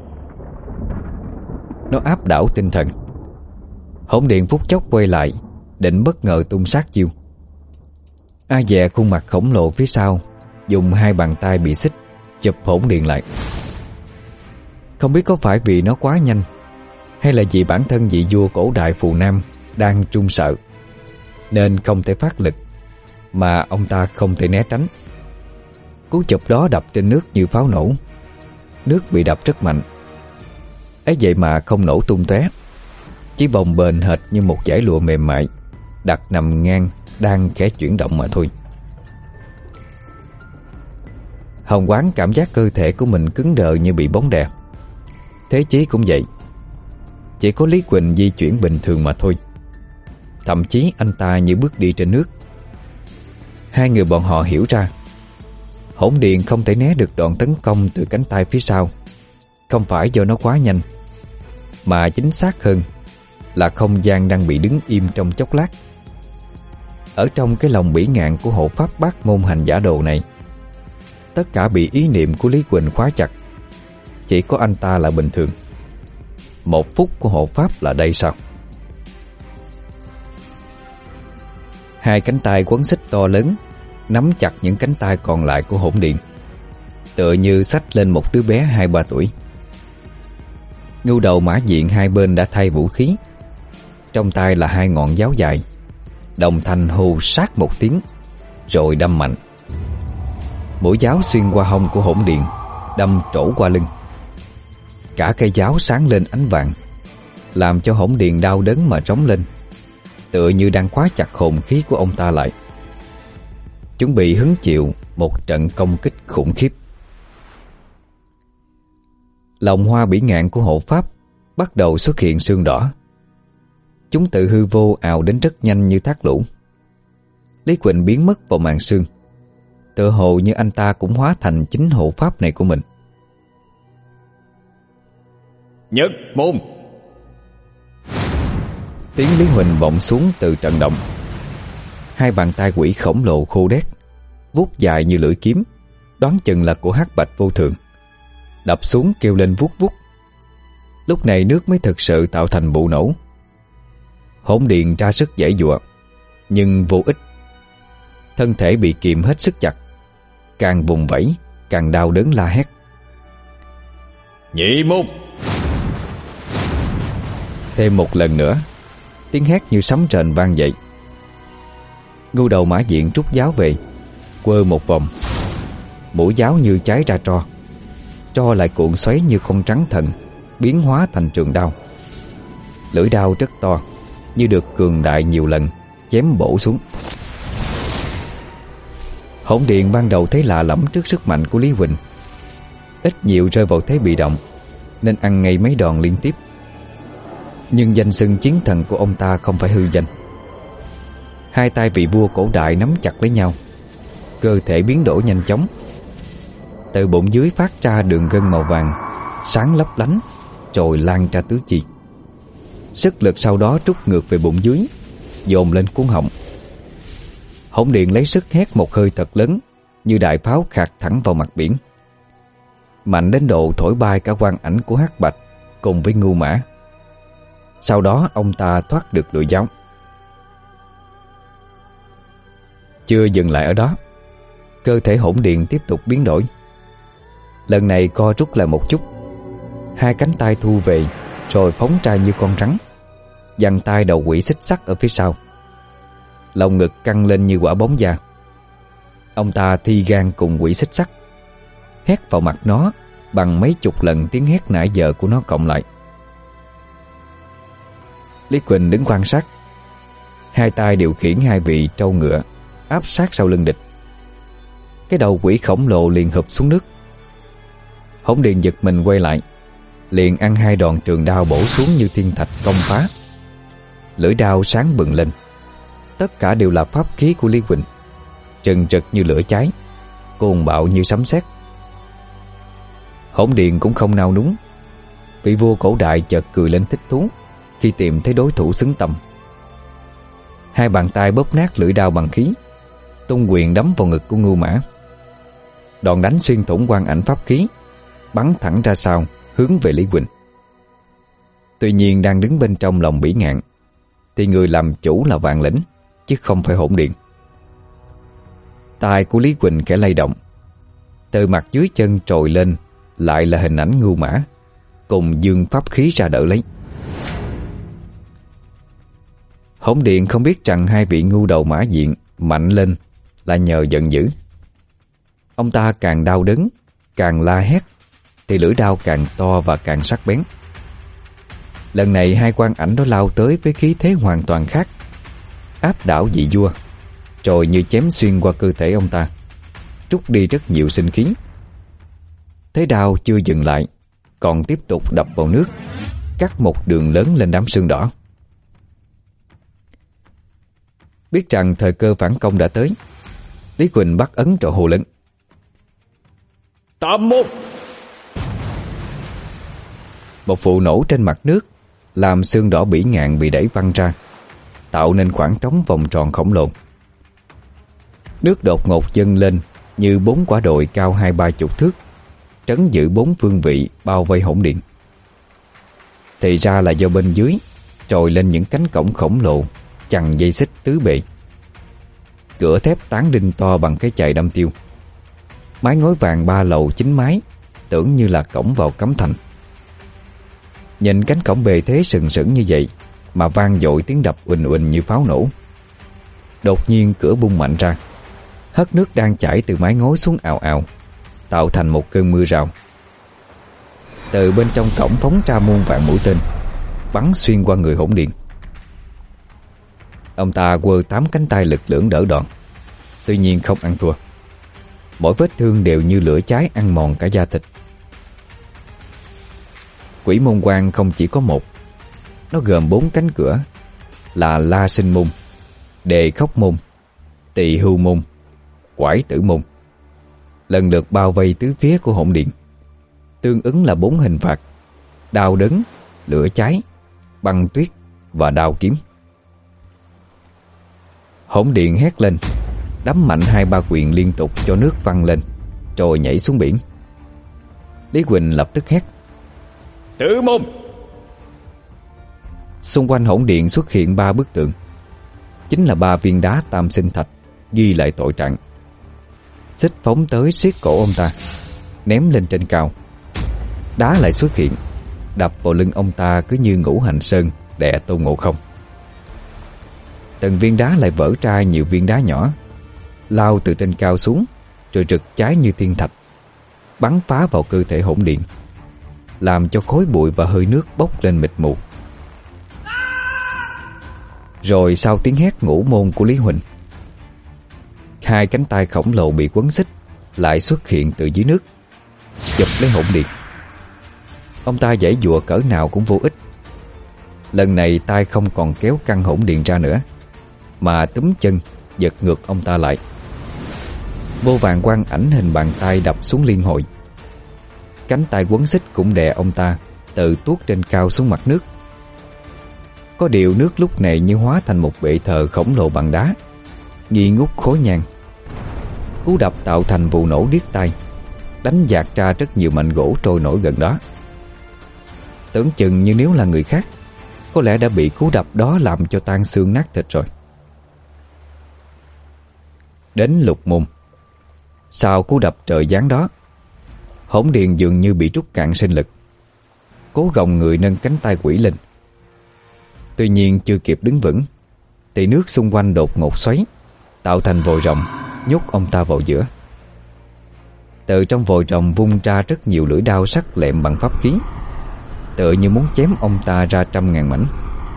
Nó áp đảo tinh thần. Hỗn Điền phút chốc quay lại, định bất ngờ tung sát chiêu. A Dè khuôn mặt khổng lồ phía sau dùng hai bàn tay bị xích chụp Hỗn Điền lại. Không biết có phải vì nó quá nhanh, hay là vì bản thân vị vua cổ đại Phù Nam đang run sợ, nên không thể phát lực, mà ông ta không thể né tránh. Cú chụp đó đập trên nước như pháo nổ. Nước bị đập rất mạnh, ấy vậy mà không nổ tung tóe, chỉ bồng bềnh hệt như một dải lụa mềm mại đặt nằm ngang đang khẽ chuyển động mà thôi. Hồng Quán cảm giác cơ thể của mình cứng đờ như bị bóng đè. Thế Chí cũng vậy. Chỉ có Lý Quỳnh di chuyển bình thường mà thôi. Thậm chí anh ta như bước đi trên nước. Hai người bọn họ hiểu ra, Hỗn Điện không thể né được đòn tấn công từ cánh tay phía sau, không phải do nó quá nhanh, mà chính xác hơn là không gian đang bị đứng im trong chốc lát. Ở trong cái lòng bỉ ngạn của hộ pháp Bát Môn Hành Giả Đồ này, tất cả bị ý niệm của Lý Quỳnh khóa chặt. Chỉ có anh ta là bình thường. Một phút của hộ pháp là đây sao? Hai cánh tay quấn xích to lớn nắm chặt những cánh tay còn lại của Hỗn Điện, tựa như xách lên một đứa bé hai ba tuổi. Ngưu Đầu Mã Diện hai bên đã thay vũ khí. Trong tay là hai ngọn giáo dài, đồng thanh hù sát một tiếng, rồi đâm mạnh. Mũi giáo xuyên qua hông của Hỗn Điện, đâm trổ qua lưng. Cả cây giáo sáng lên ánh vàng, làm cho Hỗn Điện đau đớn mà rống lên, tựa như đang khóa chặt hồn khí của ông ta lại, chuẩn bị hứng chịu một trận công kích khủng khiếp. Lòng hoa bỉ ngạn của hộ pháp bắt đầu xuất hiện sương đỏ. Chúng tự hư vô ào đến rất nhanh như thác lũ. Lý Quỳnh biến mất vào màn sương, tựa hồ như anh ta cũng hóa thành chính hộ pháp này của mình. Nhất môn! Tiếng Lý Huỳnh vọng xuống từ trận động. Hai bàn tay quỷ khổng lồ khô đét, vuốt dài như lưỡi kiếm, đoán chừng là của Hắc Bạch Vô Thường, đập xuống kêu lên vuốt vuốt. Lúc này nước mới thực sự tạo thành vụ nổ. Hỗn Điện ra sức giãy giụa, nhưng vô ích. Thân thể bị kìm hết sức chặt, càng vùng vẫy càng đau đớn la hét. Nhị môn! Thêm một lần nữa, tiếng hét như sấm rền vang dậy. Ngưu Đầu Mã Diện rút giáo về, quơ một vòng. Mũi giáo như cháy ra tro, tro lại cuộn xoáy như con rắn thần, biến hóa thành trường đao. Lưỡi đao rất to, như được cường đại nhiều lần, chém bổ xuống. Hỗn Điện ban đầu thấy lạ lẫm trước sức mạnh của Lý Huỳnh, ít nhiều rơi vào thế bị động, nên ăn ngay mấy đòn liên tiếp. Nhưng danh xưng chiến thần của ông ta không phải hư danh. Hai tay vị vua cổ đại nắm chặt lấy nhau, cơ thể biến đổi nhanh chóng. Từ bụng dưới phát ra đường gân màu vàng, sáng lấp lánh, rồi lan ra tứ chi. Sức lực sau đó trút ngược về bụng dưới, dồn lên cuống họng. Hỗn Điện lấy sức hét một hơi thật lớn, như đại pháo khạc thẳng vào mặt biển, mạnh đến độ thổi bay cả quang ảnh của Hắc Bạch cùng với Ngưu Mã. Sau đó ông ta thoát được lưỡi giáo. Chưa dừng lại ở đó, cơ thể Hỗn Điện tiếp tục biến đổi. Lần này co rút lại một chút, hai cánh tay thu về, rồi phóng ra như con rắn, giằng tay đầu quỷ xích sắt ở phía sau. Lồng ngực căng lên như quả bóng da. Ông ta thi gan cùng quỷ xích sắt, hét vào mặt nó bằng mấy chục lần tiếng hét nãy giờ của nó cộng lại. Lý Quỳnh đứng quan sát, hai tay điều khiển hai vị trâu ngựa áp sát sau lưng địch. Cái đầu quỷ khổng lồ liền hụp xuống nước. Hỗn Điện giật mình quay lại, liền ăn hai đòn trường đao bổ xuống như thiên thạch công phá. Lưỡi đao sáng bừng lên. Tất cả đều là pháp khí của Lý Quỳnh, trừng trực như lửa cháy, cuồng bạo như sấm sét. Hỗn Điện cũng không nao núng. Vị vua cổ đại chợt cười lên thích thú khi tìm thấy đối thủ xứng tầm. Hai bàn tay bóp nát lưỡi đao bằng khí, tung quyền đấm vào ngực của Ngưu Mã. Đòn đánh xuyên thủng quang ảnh pháp khí, bắn thẳng ra sau, hướng về Lý Quỳnh. Tuy nhiên đang đứng bên trong lòng bỉ ngạn, thì người làm chủ là Vạn Lĩnh, chứ không phải Hỗn Điện. Tai của Lý Quỳnh khẽ lay động, từ mặt dưới chân trồi lên lại là hình ảnh Ngưu Mã, cùng dương pháp khí ra đỡ lấy. Hỗn Điện không biết rằng hai vị ngu đầu mã diện mạnh lên là nhờ giận dữ. Ông ta càng đau đớn, càng la hét, thì lưỡi đao càng to và càng sắc bén. Lần này hai quan ảnh đó lao tới với khí thế hoàn toàn khác, áp đảo vị vua, rồi như chém xuyên qua cơ thể ông ta, trút đi rất nhiều sinh khí. Thế đao chưa dừng lại, còn tiếp tục đập vào nước, cắt một đường lớn lên đám xương đỏ. Biết rằng thời cơ phản công đã tới, Lý Quỳnh bắt ấn rồi hô lớn: Tam môn! Một vụ nổ trên mặt nước làm xương đỏ bỉ ngạn bị đẩy văng ra, tạo nên khoảng trống vòng tròn khổng lồ. Nước đột ngột dâng lên như bốn quả đồi cao hai ba chục thước, trấn giữ bốn phương vị bao vây Hỗn Điện. Thì ra là do bên dưới trồi lên những cánh cổng khổng lồ chằng dây xích tứ bề, cửa thép tán đinh to bằng cái chày đâm tiêu, mái ngói vàng ba lầu chín mái, tưởng như là cổng vào cấm thành. Nhìn cánh cổng bề thế sừng sững như vậy mà vang dội tiếng đập uỳnh uỳnh như pháo nổ. Đột nhiên cửa bung mạnh ra, hất nước đang chảy từ mái ngói xuống ào ào, tạo thành một cơn mưa rào. Từ bên trong cổng phóng ra muôn vạn mũi tên, bắn xuyên qua người Hỗn Điện. Ông ta quơ tám cánh tay lực lưỡng đỡ đòn, tuy nhiên không ăn thua. Mỗi vết thương đều như lửa cháy ăn mòn cả da thịt. Quỷ môn quan không chỉ có một, nó gồm bốn cánh cửa là La Sinh môn, Đề Khóc môn, Tỳ Hưu môn, Quải Tử môn, lần lượt bao vây tứ phía của Hỗn Điện, tương ứng là bốn hình phạt: đao đớn, lửa cháy, băng tuyết và đao kiếm. Hỗn Điện hét lên, đấm mạnh hai ba quyền liên tục cho nước văng lên, rồi nhảy xuống biển. Lý Quỳnh lập tức hét: Tử môn! Xung quanh Hỗn Điện xuất hiện ba bức tượng, chính là ba viên đá tam sinh thạch ghi lại tội trạng. Xích phóng tới siết cổ ông ta, ném lên trên cao. Đá lại xuất hiện, đập vào lưng ông ta cứ như ngũ hành sơn đè Tôn Ngộ Không. Từng viên đá lại vỡ ra nhiều viên đá nhỏ, lao từ trên cao xuống, rồi rực cháy như thiên thạch, bắn phá vào cơ thể Hỗn Điện, làm cho khói bụi và hơi nước bốc lên mịt mù. Rồi sau tiếng hét ngũ môn của Lý Huỳnh, hai cánh tay khổng lồ bị quấn xích lại xuất hiện từ dưới nước, chụp lấy Hỗn Điện. Ông ta giãy giụa cỡ nào cũng vô ích. Lần này tay không còn kéo căng Hỗn Điện ra nữa, mà túm chân giật ngược ông ta lại. Vô vàn quang ảnh hình bàn tay đập xuống liên hồi. Cánh tay quấn xích cũng đè ông ta từ tuốt trên cao xuống mặt nước. Có điều nước lúc này như hóa thành một bệ thờ khổng lồ bằng đá, nghi ngút khối nhang. Cú đập tạo thành vụ nổ điếc tai, đánh dạt ra rất nhiều mảnh gỗ trôi nổi gần đó. Tưởng chừng như nếu là người khác, có lẽ đã bị cú đập đó làm cho tan xương nát thịt rồi. Đến Lục môn, sau cú đập trời giáng đó, Hỗn Điện dường như bị trút cạn sinh lực, cố gồng người nâng cánh tay quỷ lên. Tuy nhiên chưa kịp đứng vững thì nước xung quanh đột ngột xoáy, tạo thành vòi rồng, nhốt ông ta vào giữa. Từ trong vòi rồng vung ra rất nhiều lưỡi đao sắc lẹm bằng pháp khí, tựa như muốn chém ông ta ra trăm ngàn mảnh.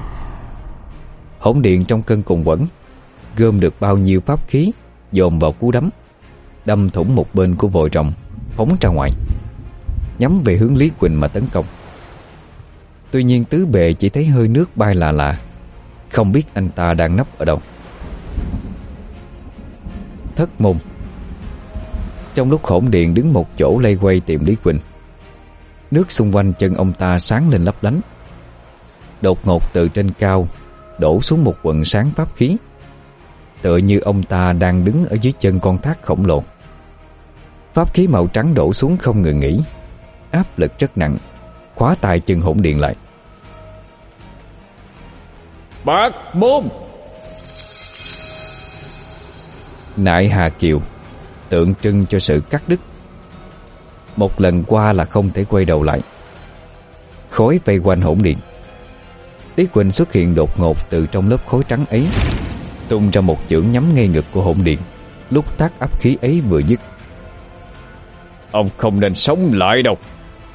Hỗn Điện trong cơn cùng quẫn, gom được bao nhiêu pháp khí dồn vào cú đấm, đâm thủng một bên của vòi rồng, phóng ra ngoài, nhắm về hướng Lý Quỳnh mà tấn công. Tuy nhiên tứ bề chỉ thấy hơi nước bay lạ lạ, không biết anh ta đang nấp ở đâu. Thất môn. Trong lúc Hỗn Điện đứng một chỗ lây quay tìm Lý Quỳnh, nước xung quanh chân ông ta sáng lên lấp lánh. Đột ngột từ trên cao đổ xuống một quần sáng pháp khí, tựa như ông ta đang đứng ở dưới chân con thác khổng lồ. Pháp khí màu trắng đổ xuống không ngừng nghỉ, áp lực rất nặng, khóa tay chân Hỗn Điện lại. Bát môn! Nại Hà Kiều tượng trưng cho sự cắt đứt. Một lần qua là không thể quay đầu lại. Khói vây quanh hỗn điện. Lý Quỳnh xuất hiện đột ngột từ trong lớp khói trắng ấy, tung ra một chưởng nhắm ngay ngực của hỗn điện. Lúc tác áp khí ấy vừa dứt, ông không nên sống lại đâu.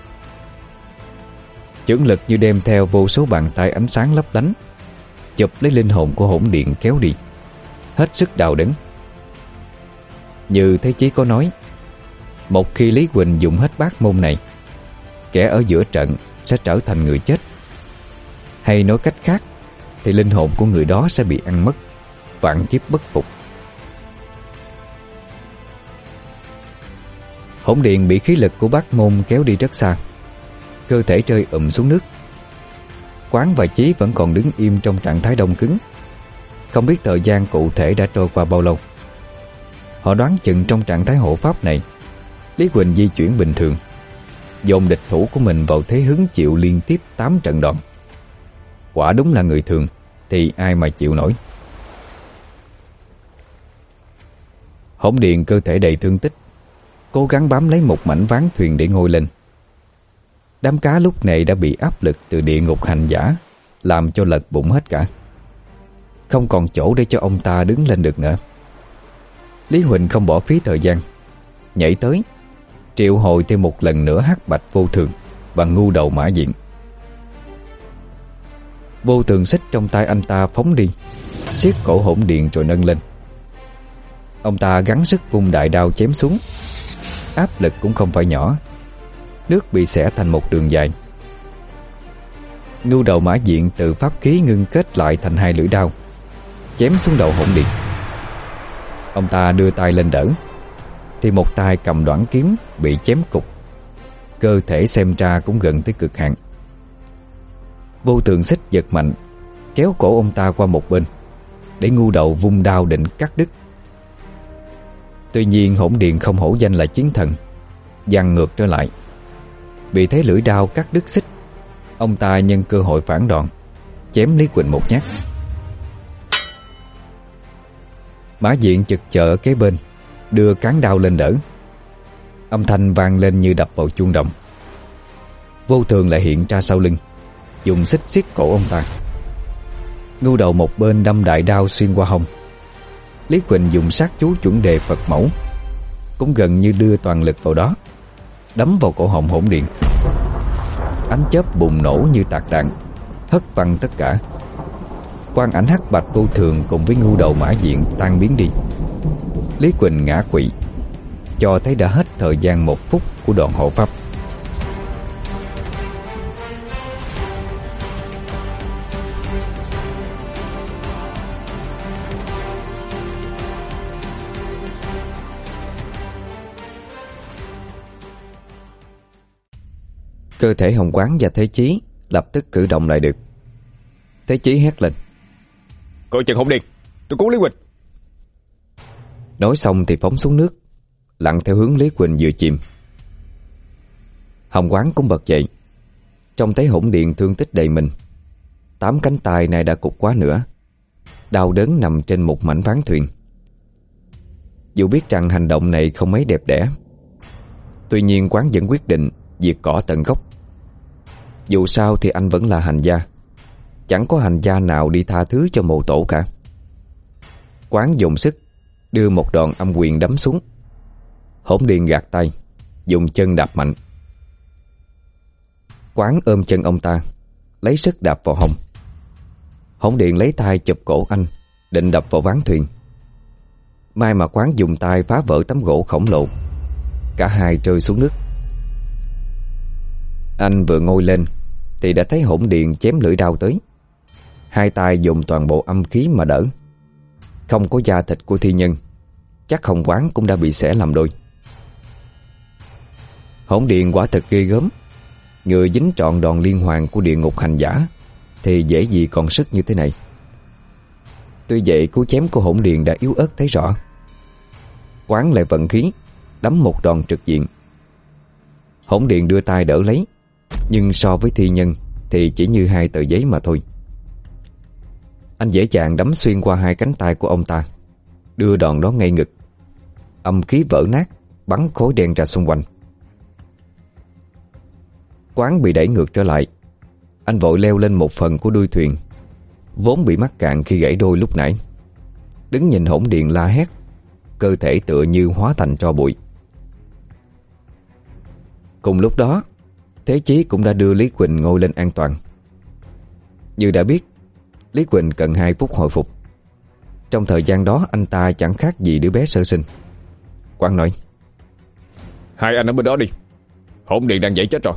chưởng lực như đem theo vô số bàn tay ánh sáng lấp lánh, chụp lấy linh hồn của hỗn điện kéo đi, hết sức đau đớn. Như Thế Chí có nói, một khi Lý Quỳnh dùng hết bát môn này, kẻ ở giữa trận sẽ trở thành người chết. Hay nói cách khác thì linh hồn của người đó sẽ bị ăn mất, vạn kiếp bất phục. Hỗn điện bị khí lực của bát môn kéo đi rất xa, cơ thể rơi ụm xuống nước. Quán và Chí vẫn còn đứng im trong trạng thái đông cứng, không biết thời gian cụ thể đã trôi qua bao lâu. Họ đoán chừng trong trạng thái hộ pháp này, Lý Quỳnh di chuyển bình thường, dồn địch thủ của mình vào thế hứng chịu liên tiếp tám trận đòn. Quả đúng là người thường thì ai mà chịu nổi. Hỗn điện cơ thể đầy thương tích, cố gắng bám lấy một mảnh ván thuyền để ngồi lên. Đám cá lúc này đã bị áp lực từ địa ngục hành giả làm cho lật bụng hết cả, không còn chỗ để cho ông ta đứng lên được nữa. Lý Huỳnh không bỏ phí thời gian, nhảy tới triệu hồi thêm một lần nữa hắc bạch vô thường và ngu đầu mã diện. Vô thường xích trong tay anh ta phóng đi, siết cổ hỗn điện rồi nâng lên. Ông ta gắng sức vung đại đao chém xuống, áp lực cũng không phải nhỏ, nước bị xẻ thành một đường dài. Ngu đầu mã diện từ pháp khí ngưng kết lại thành hai lưỡi đao, chém xuống đầu hỗn điện. Ông ta đưa tay lên đỡ, thì một tay cầm đoản kiếm bị chém cục, cơ thể xem ra cũng gần tới cực hạn. Vô thường xích giật mạnh, kéo cổ ông ta qua một bên, để ngu đầu vung đao định cắt đứt. Tuy nhiên hỗn điện không hổ danh là chiến thần, giằng ngược trở lại. Bị thấy lưỡi đao cắt đứt xích, ông ta nhân cơ hội phản đòn, chém Lý Quỳnh một nhát. Mã diện chực chợ ở kế bên, đưa cán đao lên đỡ. Âm thanh vang lên như đập vào chuông đồng. Vô thường lại hiện ra sau lưng, dùng xích xiết cổ ông ta. Ngu đầu một bên đâm đại đao xuyên qua hông. Lý Quỳnh dùng sát chú chuẩn đề Phật mẫu, cũng gần như đưa toàn lực vào đó, đấm vào cổ họng hỗn điện. Ánh chớp bùng nổ như tạc đạn, hất văng tất cả. Quang ảnh hắc bạch vô thường cùng với ngu đầu mã diện tan biến đi. Lý Quỳnh ngã quỵ, cho thấy đã hết thời gian một phút của đòn hộ pháp. Cơ thể Hồng Quán và Thế Chí lập tức cử động lại được. Thế Chí hét lên: "Coi chừng hỗn điện, tôi cứu Lý Quỳnh." Nói xong thì phóng xuống nước, lặn theo hướng Lý Quỳnh vừa chìm. Hồng Quán cũng bật dậy, trông thấy hỗn điện thương tích đầy mình, tám cánh tay này đã cụt quá nữa, đau đớn nằm trên một mảnh ván thuyền. Dù biết rằng hành động này không mấy đẹp đẽ, tuy nhiên Quán vẫn quyết định diệt cỏ tận gốc. Dù sao thì anh vẫn là hành gia, chẳng có hành gia nào đi tha thứ cho mộ tổ cả. Quán dùng sức đưa một đòn âm quyền đấm xuống. Hỗn điện gạt tay, dùng chân đạp mạnh. Quán ôm chân ông ta, lấy sức đạp vào hông. Hỗn điện lấy tay chụp cổ anh, định đập vào ván thuyền. May mà Quán dùng tay phá vỡ tấm gỗ khổng lồ, cả hai rơi xuống nước. Anh vừa ngồi lên thì đã thấy hỗn điện chém lưỡi đao tới. Hai tay dùng toàn bộ âm khí mà đỡ. Không có da thịt của thi nhân, chắc Hồng Quán cũng đã bị xẻ làm đôi. Hỗn điện quả thật ghê gớm. Người dính trọn đòn liên hoàn của địa ngục hành giả thì dễ gì còn sức như thế này. Tuy vậy cú chém của hỗn điện đã yếu ớt thấy rõ. Quán lại vận khí, đấm một đòn trực diện. Hỗn điện đưa tay đỡ lấy, nhưng so với thi nhân thì chỉ như hai tờ giấy mà thôi. Anh dễ dàng đấm xuyên qua hai cánh tay của ông ta, đưa đòn đó ngay ngực. Âm khí vỡ nát, bắn khối đen ra xung quanh. Quán bị đẩy ngược trở lại, Anh vội leo lên một phần của đuôi thuyền vốn bị mắc cạn khi gãy đôi lúc nãy, đứng nhìn hỗn điện la hét, cơ thể tựa như hóa thành tro bụi. Cùng lúc đó, Thế Chí cũng đã đưa Lý Quỳnh ngồi lên an toàn. Như đã biết, Lý Quỳnh cần hai phút hồi phục. Trong thời gian đó anh ta chẳng khác gì đứa bé sơ sinh. Quang nói: Hai anh ở bên đó đi, hỗn điện đang dậy chết rồi.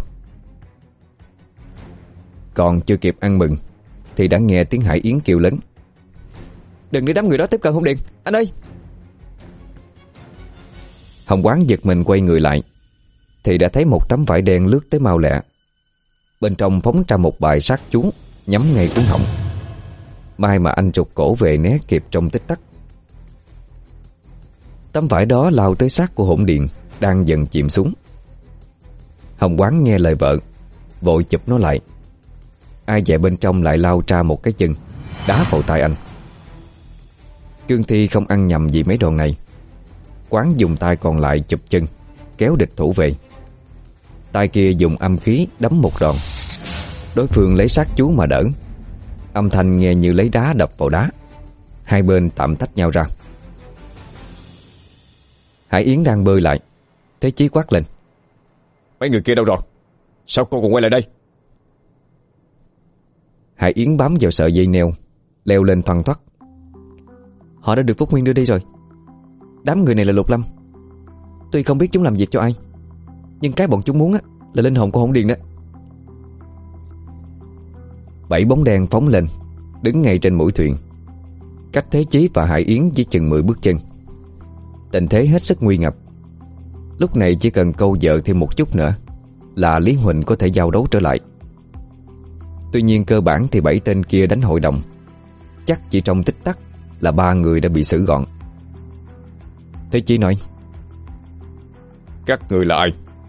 Còn chưa kịp ăn mừng thì đã nghe tiếng Hải Yến kêu lớn: Đừng để đám người đó tiếp cận hỗn điện, anh ơi! Hồng Quán giật mình quay người lại thì đã thấy một tấm vải đen lướt tới mau lẹ. Bên trong phóng ra một bài sát chú nhắm ngay cuống họng. May mà anh trục cổ về né kịp trong tích tắc. Tấm vải đó lao tới xác của hỗn điện đang dần chìm xuống. Hồng Quán nghe lời vợ, vội chụp nó lại. Ai dè bên trong lại lao ra một cái chân đá vào tay anh. Cương Thi không ăn nhầm gì mấy đòn này. Quán dùng tay còn lại chụp chân, kéo địch thủ về. Tay kia dùng âm khí đấm một đòn. Đối phương lấy sát chú mà đỡ. Âm thanh nghe như lấy đá đập vào đá. Hai bên tạm tách nhau ra. Hải Yến đang bơi lại, Thế Chí quát lên: Mấy người kia đâu rồi? Sao cô còn quay lại đây? Hải Yến bám vào sợi dây neo, leo lên thoăn thoắt: Họ đã được Phúc Nguyên đưa đi rồi. Đám người này là Lục Lâm. Tuy không biết chúng làm việc cho ai, nhưng cái bọn chúng muốn á là linh hồn của hỗn điện đó. Bảy bóng đen phóng lên, đứng ngay trên mũi thuyền, cách Thế Chí và Hải Yến chỉ chừng mười bước chân. Tình thế hết sức nguy ngập. Lúc này chỉ cần câu vợ thêm một chút nữa là Lý Huỳnh có thể giao đấu trở lại. Tuy nhiên cơ bản thì bảy tên kia đánh hội đồng, chắc chỉ trong tích tắc là ba người đã bị xử gọn. Thế Chí nói: Các người là ai?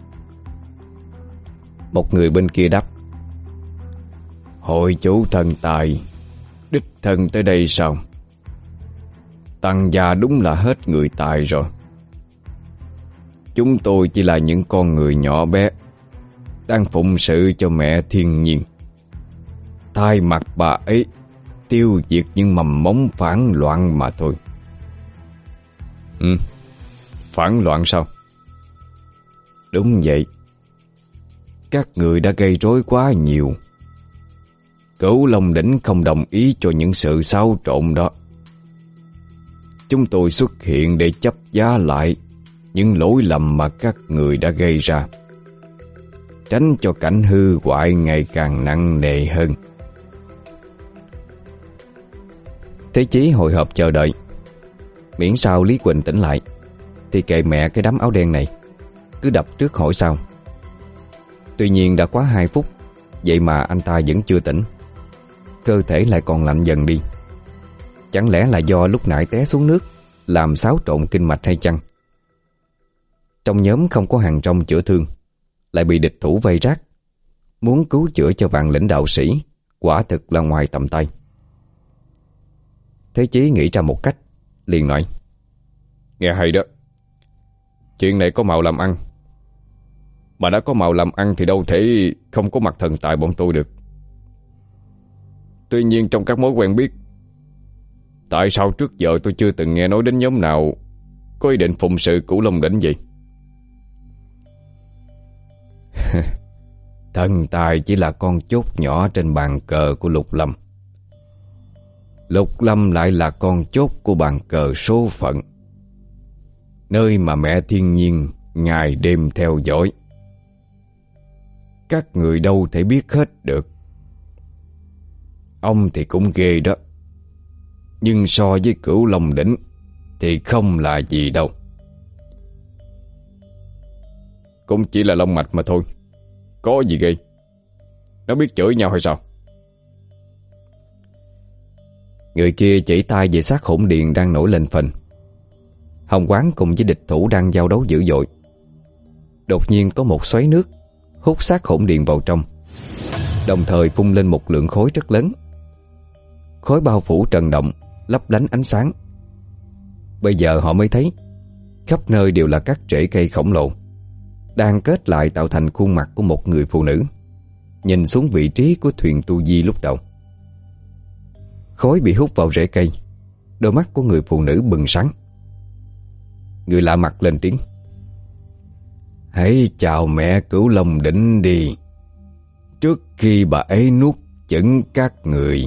Một người bên kia đáp: Hội chủ thần tài đích thân tới đây sao? Tăng gia đúng là hết người tài rồi. Chúng tôi chỉ là những con người nhỏ bé đang phụng sự cho mẹ thiên nhiên, thay mặt bà ấy tiêu diệt những mầm mống phản loạn mà thôi. Ừ, phản loạn sao? Đúng vậy. Các người đã gây rối quá nhiều. Cửu Long Đỉnh không đồng ý cho những sự xáo trộn đó. Chúng tôi xuất hiện để chấp giá lại những lỗi lầm mà các người đã gây ra, tránh cho cảnh hư hoại ngày càng nặng nề hơn. Thế Chí hồi hộp chờ đợi, miễn sao Lý Quỳnh tỉnh lại thì kệ mẹ cái đám áo đen này, cứ đập trước hỏi sau. Tuy nhiên đã quá hai phút, vậy mà anh ta vẫn chưa tỉnh. Cơ thể lại còn lạnh dần đi. Chẳng lẽ là do lúc nãy té xuống nước làm xáo trộn kinh mạch hay chăng? Trong nhóm không có hàng trong chữa thương, lại bị địch thủ vây rác. Muốn cứu chữa cho vạn lĩnh đạo sĩ quả thực là ngoài tầm tay. Thế Chí nghĩ ra một cách, liền nói: Nghe hay đó. Chuyện này có màu làm ăn. Mà đã có màu làm ăn thì đâu thể không có mặt thần tài bọn tôi được. Tuy nhiên trong các mối quen biết, tại sao trước giờ tôi chưa từng nghe nói đến nhóm nào có ý định phụng sự Cửu Long Đỉnh vậy? Thần tài chỉ là con chốt nhỏ trên bàn cờ của Lục Lâm. Lục Lâm lại là con chốt của bàn cờ số phận, nơi mà mẹ thiên nhiên ngày đêm theo dõi. Các người đâu thể biết hết được. Ông thì cũng ghê đó, nhưng so với Cửu Long Đỉnh thì không là gì đâu. Cũng chỉ là long mạch mà thôi, có gì ghê? Nó biết chửi nhau hay sao? Người kia chỉ tay về xác hỗn điện đang nổi lên phình. Hồng Quán cùng với địch thủ đang giao đấu dữ dội. Đột nhiên có một xoáy nước hút xác hỗn điện vào trong, đồng thời phun lên một lượng khói rất lớn. Khói bao phủ trần động, lấp lánh ánh sáng. Bây giờ họ mới thấy khắp nơi đều là các rễ cây khổng lồ đang kết lại tạo thành khuôn mặt của một người phụ nữ. nhìn xuống vị trí của thuyền tu di lúc đầu. Khói bị hút vào rễ cây, đôi mắt của người phụ nữ bừng sáng. Người lạ mặt lên tiếng: "Hãy chào mẹ Cửu Long Đỉnh đi, trước khi bà ấy nuốt chửng các người."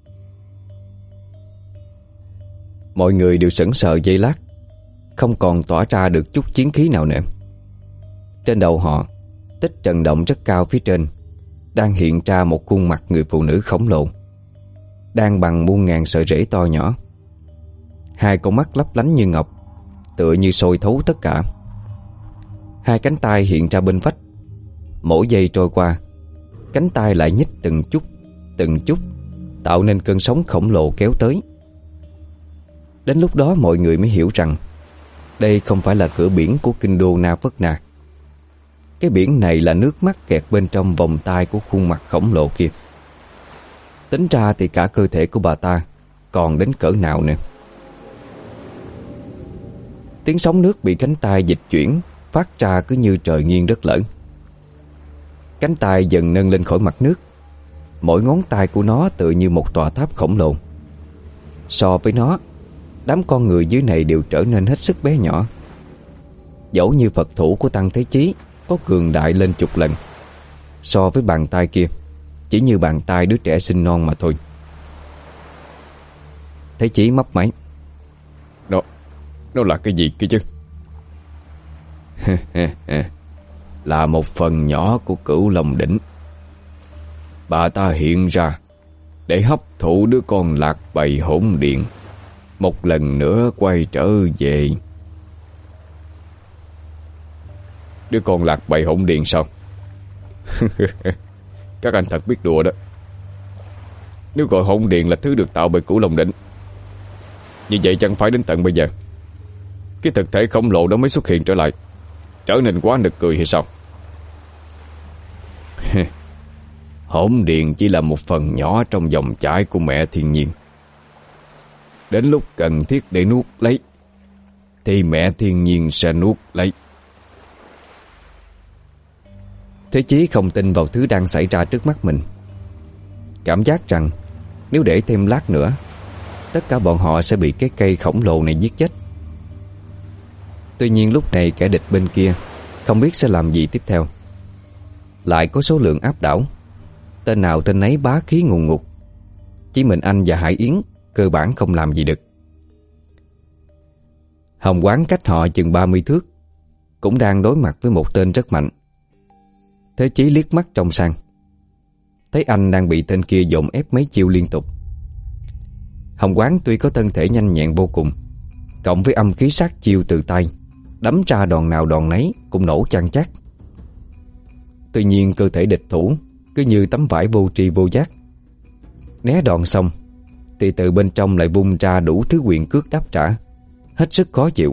Mọi người đều sững sờ giây lát, không còn tỏa ra được chút chiến khí nào nữa. Trên đầu họ, tích trận động rất cao phía trên đang hiện ra một khuôn mặt người phụ nữ khổng lồ, đang bằng muôn ngàn sợi rễ to nhỏ. Hai con mắt lấp lánh như ngọc, tựa như soi thấu tất cả. Hai cánh tay hiện ra bên vách, mỗi giây trôi qua, cánh tay lại nhích từng chút, từng chút, tạo nên cơn sóng khổng lồ kéo tới. Đến lúc đó mọi người mới hiểu rằng đây không phải là cửa biển của kinh đô Na Phất Na. Cái biển này là nước mắt kẹt bên trong vòng tay của khuôn mặt khổng lồ kia. Tính ra thì cả cơ thể của bà ta còn đến cỡ nào nữa. Tiếng sóng nước bị cánh tay dịch chuyển phát ra cứ như trời nghiêng đất lở. Cánh tay dần nâng lên khỏi mặt nước, mỗi ngón tay của nó tựa như một tòa tháp khổng lồ. So với nó, đám con người dưới này đều trở nên hết sức bé nhỏ. Dẫu như Phật thủ của Tăng Thế Chí có cường đại lên chục lần, so với bàn tay kia chỉ như bàn tay đứa trẻ sinh non mà thôi. Thế Chí mấp máy: Nó, nó là cái gì kia chứ? Là một phần nhỏ của Cửu Long Đỉnh. Bà ta hiện ra để hấp thụ đứa con lạc bầy hỗn điện một lần nữa quay trở về. Đứa con lạc bầy hỗn điện sao? Các anh thật biết đùa đó. Nếu gọi hỗn điện là thứ được tạo bởi Cửu Long Đỉnh, như vậy chẳng phải đến tận bây giờ cái thực thể khổng lồ đó mới xuất hiện trở lại, trở nên quá nực cười hay sao? Hỗn điện chỉ là một phần nhỏ trong dòng chảy của mẹ thiên nhiên. Đến lúc cần thiết để nuốt lấy thì mẹ thiên nhiên sẽ nuốt lấy. Thế Chí không tin vào thứ đang xảy ra trước mắt mình, cảm giác rằng nếu để thêm lát nữa, tất cả bọn họ sẽ bị cái cây khổng lồ này giết chết. Tuy nhiên lúc này kẻ địch bên kia không biết sẽ làm gì tiếp theo. Lại có số lượng áp đảo, tên nào tên nấy bá khí ngùn ngụt. Chỉ mình anh và Hải Yến cơ bản không làm gì được. Hồng Quán cách họ chừng ba mươi thước, cũng đang đối mặt với một tên rất mạnh. Thế Chí liếc mắt trông sang, thấy anh đang bị tên kia dồn ép mấy chiêu liên tục. Hồng Quán tuy có thân thể nhanh nhẹn vô cùng, cộng với âm khí sát chiêu từ tay, đấm ra đòn nào đòn nấy cũng nổ chan chát. Tuy nhiên cơ thể địch thủ cứ như tấm vải vô tri vô giác. Né đòn xong thì từ bên trong lại vung ra đủ thứ quyền cước đáp trả, hết sức khó chịu.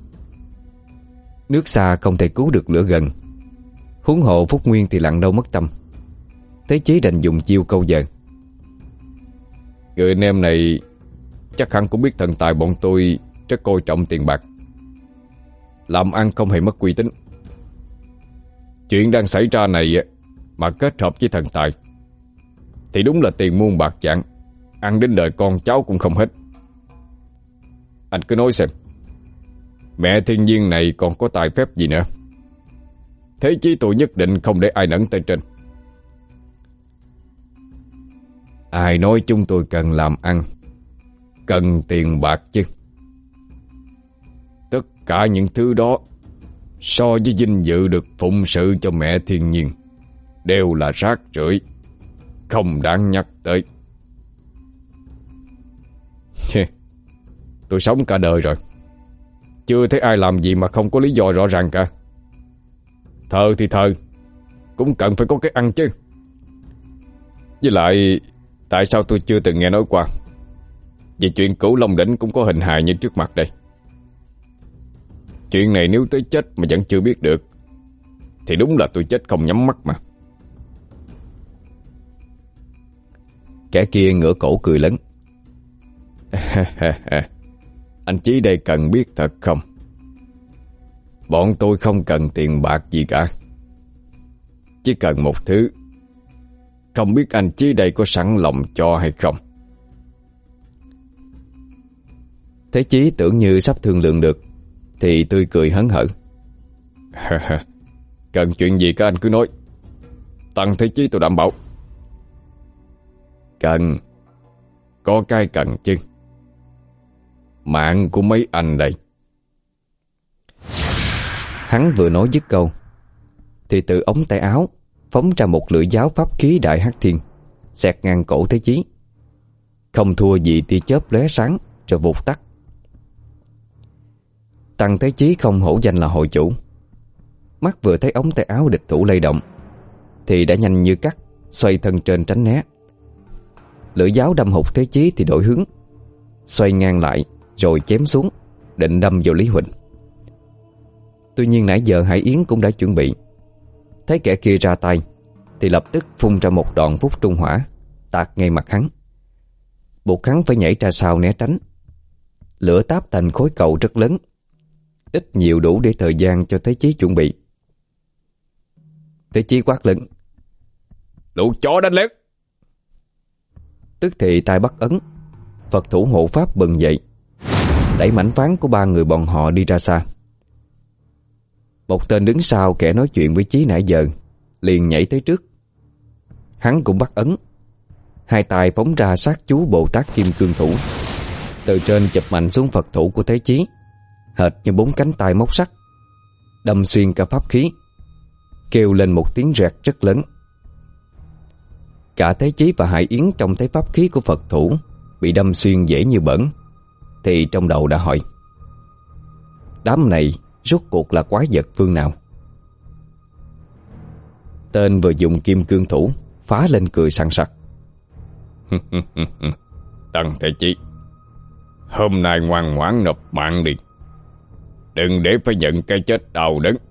Nước xa không thể cứu được lửa gần, huống hộ Phúc Nguyên thì lặng đâu mất tâm. Thế Chí đành dùng chiêu câu giờ: Người anh em này chắc hẳn cũng biết thần tài bọn tôi rất coi trọng tiền bạc, làm ăn không hề mất uy tín. Chuyện đang xảy ra này mà kết hợp với thần tài thì đúng là tiền muôn bạc vạn, ăn đến đời con cháu cũng không hết. Anh cứ nói xem, mẹ thiên nhiên này còn có tài phép gì nữa? Thế Chí tôi nhất định không để ai nẫn tay trên. Ai nói chúng tôi cần làm ăn, cần tiền bạc chứ? Tất cả những thứ đó so với vinh dự được phụng sự cho mẹ thiên nhiên đều là rác rưởi, không đáng nhắc tới. Tôi sống cả đời rồi, chưa thấy ai làm gì mà không có lý do rõ ràng cả. Thờ thì thờ, cũng cần phải có cái ăn chứ. Với lại, tại sao tôi chưa từng nghe nói qua về chuyện Cửu Long Đỉnh cũng có hình hài như trước mặt đây? Chuyện này nếu tới chết mà vẫn chưa biết được thì đúng là tôi chết không nhắm mắt mà. Kẻ kia ngửa cổ cười lớn: Anh Chí đây cần biết thật không? Bọn tôi không cần tiền bạc gì cả, chỉ cần một thứ Không biết anh Chí đây có sẵn lòng cho hay không? Thế Chí tưởng như sắp thương lượng được thì tươi cười hớn hở. Cần chuyện gì các anh cứ nói, Tăng Thế Chí tôi đảm bảo. Cần. Có cái cần chứ. Mạng của mấy anh đây. Hắn vừa nói dứt câu thì từ ống tay áo phóng ra một lưỡi giáo pháp khí đại hắc thiên, xẹt ngang cổ Thế Chí. Không thua gì tia chớp lóe sáng rồi vụt tắt. Tăng Thế Chí không hổ danh là hội chủ. Mắt vừa thấy ống tay áo địch thủ lay động thì đã nhanh như cắt xoay thân trên tránh né. Lưỡi giáo đâm hụt Thế Chí thì đổi hướng, xoay ngang lại rồi chém xuống, định đâm vào Lý Huỳnh. Tuy nhiên nãy giờ Hải Yến cũng đã chuẩn bị. Thấy kẻ kia ra tay thì lập tức phun ra một đòn phúc trung hỏa, tạt ngay mặt hắn, buộc hắn phải nhảy ra sau né tránh. Lửa táp thành khối cầu rất lớn, ít nhiều đủ để thời gian cho Thế Chí chuẩn bị. Thế Chí quát lớn: Lũ chó đánh lén! Tức thì tay bắt ấn, Phật thủ hộ pháp bừng dậy, đẩy mảnh ván của ba người bọn họ đi ra xa. Một tên đứng sau kẻ nói chuyện với Chí nãy giờ liền nhảy tới trước. Hắn cũng bắt ấn, hai tay phóng ra sát chú Bồ Tát Kim Cương Thủ, từ trên chụp mạnh xuống Phật thủ của Thế Chí, hệt như bốn cánh tay móc sắt, đâm xuyên cả pháp khí, kêu lên một tiếng rẹt rất lớn. Cả Thế Chí và Hải Yến trông thấy pháp khí của Phật thủ bị đâm xuyên dễ như bẩn thì trong đầu đã hỏi: đám này rốt cuộc là quái vật phương nào? Tên vừa dùng Kim Cương Thủ phá lên cười sằng sặc: Tăng Thế Chí, hôm nay ngoan ngoãn nộp mạng đi, đừng để phải nhận cái chết đau đớn.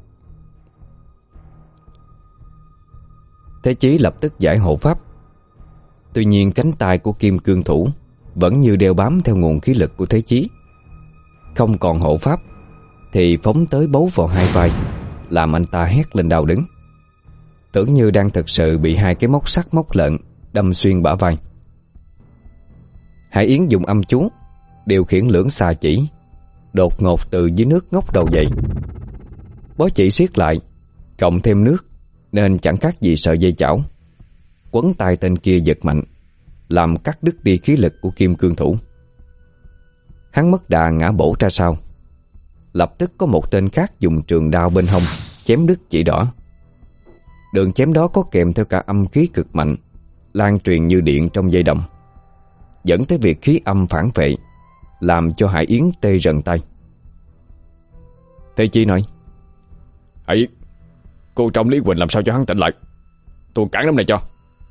Thế Chí lập tức giải hộ pháp. Tuy nhiên cánh tay của Kim Cương Thủ vẫn như đeo bám theo nguồn khí lực của Thế Chí. Không còn hộ pháp thì phóng tới bấu vào hai vai, làm anh ta hét lên đau đớn, tưởng như đang thực sự bị hai cái móc sắt móc lợn đâm xuyên bả vai. Hải Yến dùng âm chú điều khiển lưỡng xà chỉ, đột ngột từ dưới nước ngóc đầu dậy. Bó chỉ siết lại, cộng thêm nước nên chẳng khác gì sợi dây chảo, quấn tay tên kia giật mạnh, làm cắt đứt đi khí lực của Kim Cương Thủ. Hắn mất đà ngã bổ ra sau. Lập tức có một tên khác dùng trường đao bên hông chém đứt chỉ đỏ. Đường chém đó có kèm theo cả âm khí cực mạnh, lan truyền như điện trong dây đồng, dẫn tới việc khí âm phản vệ, làm cho Hải Yến tê rần tay. Thế Chí nói: Hải Yến, cô trong Lý Huỳnh làm sao cho hắn tỉnh lại, tôi cản đám này cho.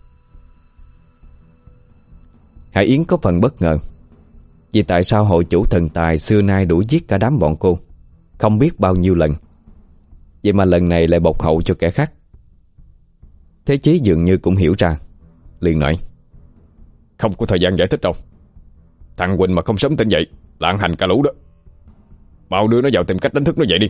Hải Yến có phần bất ngờ, vì tại sao hội chủ thần tài xưa nay đuổi giết cả đám bọn cô không biết bao nhiêu lần, vậy mà lần này lại bộc hậu cho kẻ khác. Thế Chí dường như cũng hiểu ra, liền nói: Không có thời gian giải thích đâu. Thằng Huỳnh mà không sớm tỉnh dậy lạng hành cả lũ đó. Bao đưa nó vào tìm cách đánh thức nó dậy đi.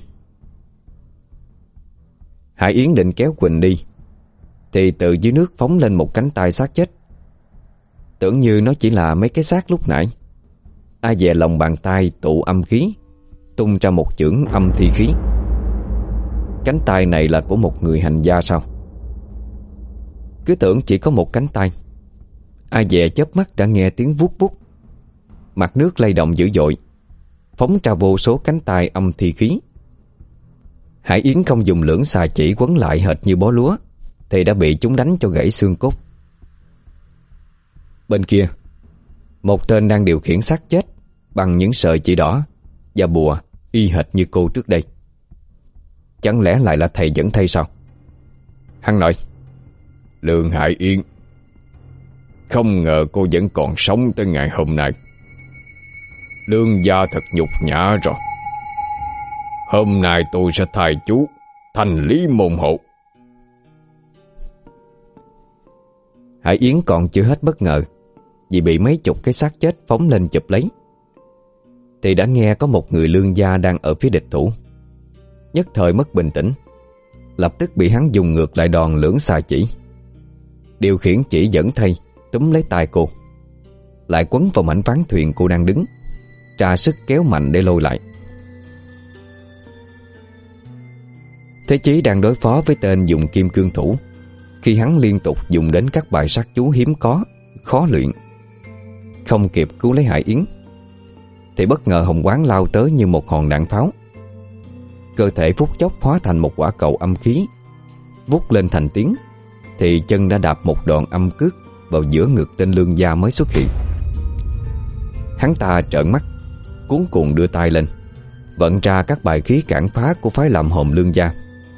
Hải Yến định kéo Quỳnh đi thì từ dưới nước phóng lên một cánh tay xác chết. Tưởng như nó chỉ là mấy cái xác lúc nãy, ai dè lòng bàn tay tụ âm khí, tung ra một chưởng âm thi khí. Cánh tay này là của một người hành gia sao? Cứ tưởng chỉ có một cánh tay, ai dè chớp mắt đã nghe tiếng vuốt vuốt. Mặt nước lay động dữ dội, phóng ra vô số cánh tay âm thi khí. Hải Yến không dùng lưỡng xà chỉ quấn lại hệt như bó lúa thì đã bị chúng đánh cho gãy xương cốt. Bên kia, một tên đang điều khiển xác chết bằng những sợi chỉ đỏ và bùa y hệt như cô trước đây. Chẳng lẽ lại là thầy dẫn thây sao? Hắn nói: Lương Hải Yến, không ngờ cô vẫn còn sống tới ngày hôm nay. Lương gia thật nhục nhã rồi. Hôm nay tôi sẽ thay chú thành Lý Môn Hộ. Hải Yến còn chưa hết bất ngờ vì bị mấy chục cái xác chết phóng lên chụp lấy, thì đã nghe có một người lương gia đang ở phía địch thủ. Nhất thời mất bình tĩnh, lập tức bị hắn dùng ngược lại đòn lưỡng xà chỉ. điều khiển chỉ dẫn thay túm lấy tay cô, lại quấn vào mảnh ván thuyền cô đang đứng, tra sức kéo mạnh để lôi lại. Thế Chí đang đối phó với tên dùng kim cương thủ, khi hắn liên tục dùng đến các bài sát chú hiếm có, khó luyện. Không kịp cứu lấy Hải Yến thì bất ngờ Hồng Quán lao tới như một hòn đạn pháo. Cơ thể phút chốc hóa thành một quả cầu âm khí, vút lên thành tiếng, thì chân đã đạp một đòn âm cước vào giữa ngực tên lương gia mới xuất hiện. Hắn ta trợn mắt, cuống cuồng đưa tay lên, vận ra các bài khí cản phá của phái làm hồn lương gia.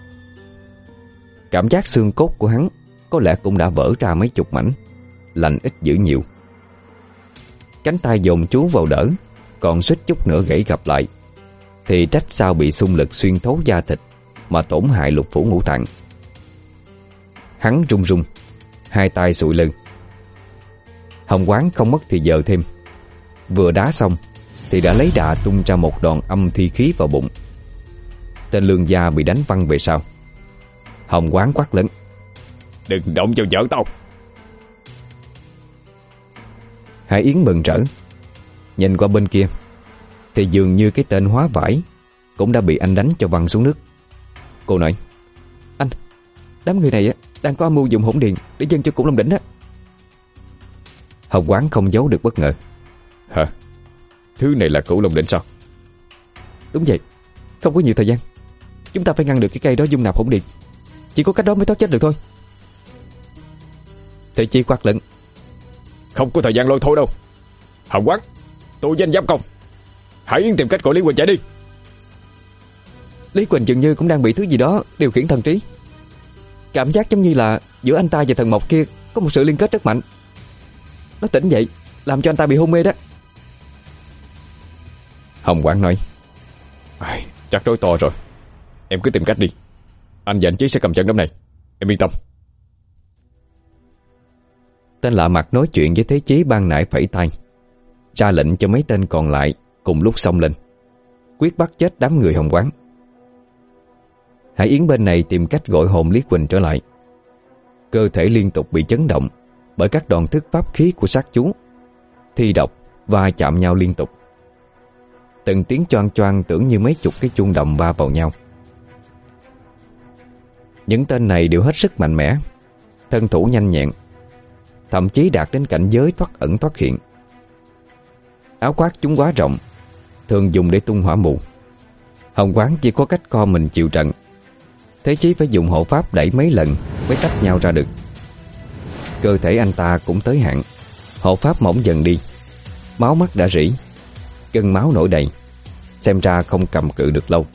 Cảm giác xương cốt của hắn có lẽ cũng đã vỡ ra mấy chục mảnh, lành ít dữ nhiều. Cánh tay dồn chú vào đỡ, còn suýt chút nữa gãy gập lại, thì trách sao bị xung lực xuyên thấu da thịt mà tổn hại lục phủ ngũ tạng. Hắn run run, hai tay sụi lưng. Hồng Quán không mất thì giờ thêm, vừa đá xong thì đã lấy đà tung ra một đòn âm thi khí vào bụng. Tên lương gia bị đánh văng về sau. Hồng Quán quát lớn: "Đừng động vào vợ tao!" Hải Yến mừng rỡ, nhìn qua bên kia thì dường như cái tên hóa vải cũng đã bị anh đánh cho văng xuống nước. Cô nói: "Anh, đám người này á đang có âm mưu dùng hỗn điện để dâng cho Cửu Long Đỉnh á." Hồng Quán không giấu được bất ngờ: "Hả? Thứ này là Cửu Long Đỉnh sao?" "Đúng vậy, không có nhiều thời gian. Chúng ta phải ngăn được cái cây đó dung nạp hỗn điện. Chỉ có cách đó mới thoát chết được thôi." Thế Chí quát lớn: "Không có thời gian lôi thôi đâu. Hồng Quán, tôi danh giám công, Hải Yến tìm cách gọi Lý Quỳnh chạy đi." Lý Quỳnh dường như cũng đang bị thứ gì đó điều khiển thần trí. Cảm giác giống như là giữa anh ta và thần mộc kia có một sự liên kết rất mạnh. Nó tỉnh dậy làm cho anh ta bị hôn mê đó." Hồng Quán nói: "Ai, chắc rối to rồi. Em cứ tìm cách đi. Anh và anh Chí sẽ cầm chân đám này, em yên tâm." Tên lạ mặt nói chuyện với Thế Chí ban nãy phẩy tay, ra lệnh cho mấy tên còn lại cùng lúc xông lên, quyết bắt chết đám người Hồng Quán. Hải Yến bên này tìm cách gọi hồn Lý Quỳnh trở lại. Cơ thể liên tục bị chấn động bởi các đòn thức pháp khí của sát chú, thi độc va chạm nhau liên tục. Từng tiếng choang choang tưởng như mấy chục cái chuông đồng va vào nhau. Những tên này đều hết sức mạnh mẽ, thân thủ nhanh nhẹn, thậm chí đạt đến cảnh giới thoát ẩn thoát hiện. Áo khoác chúng quá rộng, thường dùng để tung hỏa mù. Hồng Quán chỉ có cách co mình chịu trận. Thế Chí phải dùng hộ pháp đẩy mấy lần mới tách nhau ra được. Cơ thể anh ta cũng tới hạn, hộ pháp mỏng dần đi, máu mắt đã rỉ, cân máu nổi đầy, xem ra không cầm cự được lâu.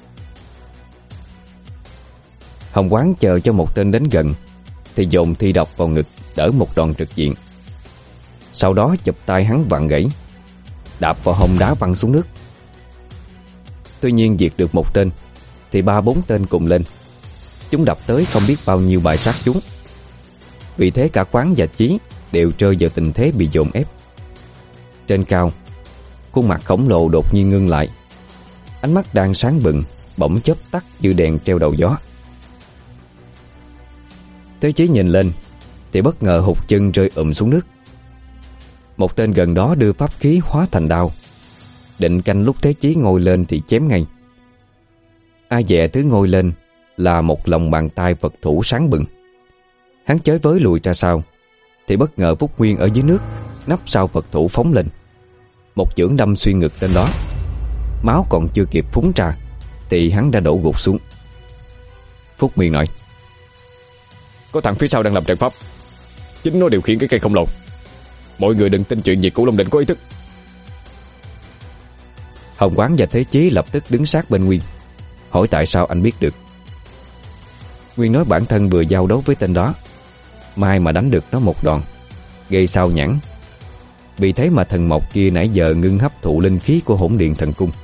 Hồng Quán chờ cho một tên đến gần thì dồn thi độc vào ngực đỡ một đòn trực diện. Sau đó chụp tay hắn vặn gãy, đạp vào hông đá văng xuống nước. Tuy nhiên diệt được một tên thì ba bốn tên cùng lên. Chúng đập tới không biết bao nhiêu bài sát chúng. Vì thế cả Quán và Chí đều rơi vào tình thế bị dồn ép. Trên cao, khuôn mặt khổng lồ đột nhiên ngưng lại. Ánh mắt đang sáng bừng bỗng chớp tắt như đèn treo đầu gió. Thế Chí nhìn lên thì bất ngờ hụt chân rơi ụm xuống nước. Một tên gần đó đưa pháp khí hóa thành đao, định canh lúc Thế Chí ngồi lên thì chém ngay. Ai dè thứ ngồi lên là một lòng bàn tay Phật thủ sáng bừng. Hắn chới với lùi ra sau thì bất ngờ Phúc Nguyên ở dưới nước, nắp sau Phật thủ phóng lên, một chưởng đâm xuyên ngực tên đó. Máu còn chưa kịp phúng ra thì hắn đã đổ gục xuống. Phúc Nguyên nói: "Có thằng phía sau đang làm trận pháp, chính nó điều khiển cái cây khổng lồ. Mọi người đừng tin chuyện gì Cửu Long Đỉnh có ý thức." Hồng Quán và Thế Chí lập tức đứng sát bên Nguyên, hỏi tại sao anh biết được. Nguyên nói bản thân vừa giao đấu với tên đó, may mà đánh được nó một đòn, gây sao nhãn. Vì thế mà thần mộc kia nãy giờ ngưng hấp thụ linh khí của Hỗn Điện Thần Cung.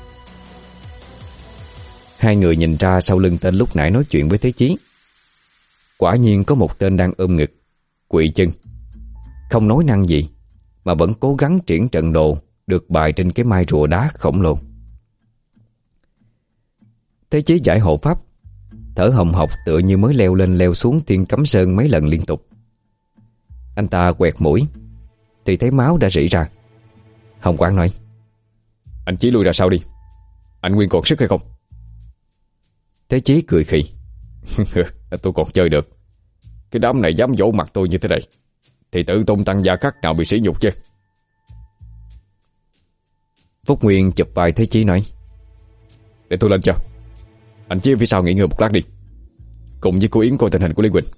Hai người nhìn ra sau lưng tên lúc nãy nói chuyện với Thế Chí. Quả nhiên có một tên đang ôm ngực, quỵ chân, không nói năng gì mà vẫn cố gắng triển trận đồ được bày trên cái mai rùa đá khổng lồ. Thế Chí giải hộ pháp, thở hồng hộc tựa như mới leo lên leo xuống Thiên Cấm Sơn mấy lần liên tục. Anh ta quẹt mũi thì thấy máu đã rỉ ra. Hồng Quán nói: Anh Chí lui ra sau đi, anh Nguyên còn sức hay không? Thế Chí cười khì: Tôi còn chơi được. Cái đám này dám vỗ mặt tôi như thế này thì tự tung tăng gia khắc nào bị sỉ nhục chứ. Phúc Nguyên chụp vai Thế Chí nói: Để tôi lên cho. Anh Chí phía sau nghỉ ngơi một lát đi, cùng với cô Yến coi tình hình của Lý Quỳnh.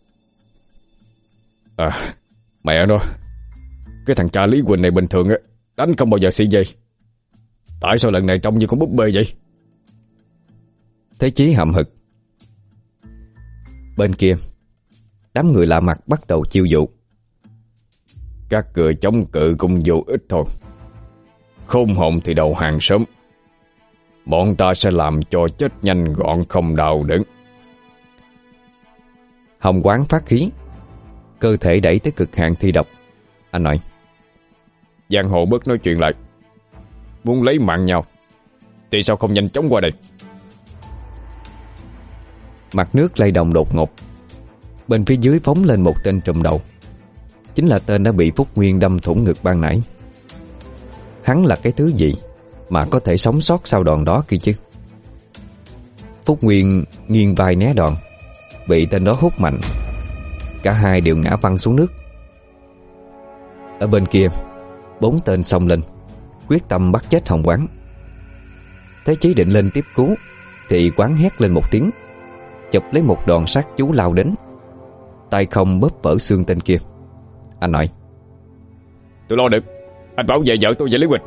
À, mẹ nó, cái thằng cha Lý Quỳnh này bình thường á đánh không bao giờ xị dây, tại sao lần này trông như con búp bê vậy? Thế Chí hậm hực. Bên kia, đám người lạ mặt bắt đầu chiêu dụ: Các người chống cự cũng vô ích thôi, khôn hồn thì đầu hàng sớm. Bọn ta sẽ làm cho chết nhanh gọn, không đau đớn. Hồng Quán phát khí, cơ thể đẩy tới cực hạn thi độc. Anh nói: Giang hồ bớt nói chuyện lại. Muốn lấy mạng nhau thì sao không nhanh chóng qua đây? Mặt nước lay động đột ngột. Bên phía dưới phóng lên một tên trùm đầu. Chính là tên đã bị Phúc Nguyên đâm thủng ngực ban nãy. Hắn là cái thứ gì mà có thể sống sót sau đòn đó kia chứ? Phúc Nguyên nghiêng vai né đòn, bị tên đó hút mạnh. Cả hai đều ngã văng xuống nước. Ở bên kia, bốn tên xông lên, quyết tâm bắt chết Hồng Quán. Thế Chí định lên tiếp cứu thì Quán hét lên một tiếng, chụp lấy một đòn sát chú lao đến, tay không bóp vỡ xương tên kia. Anh nói: Tôi lo được, anh bảo vệ vợ tôi và Lý Quỳnh.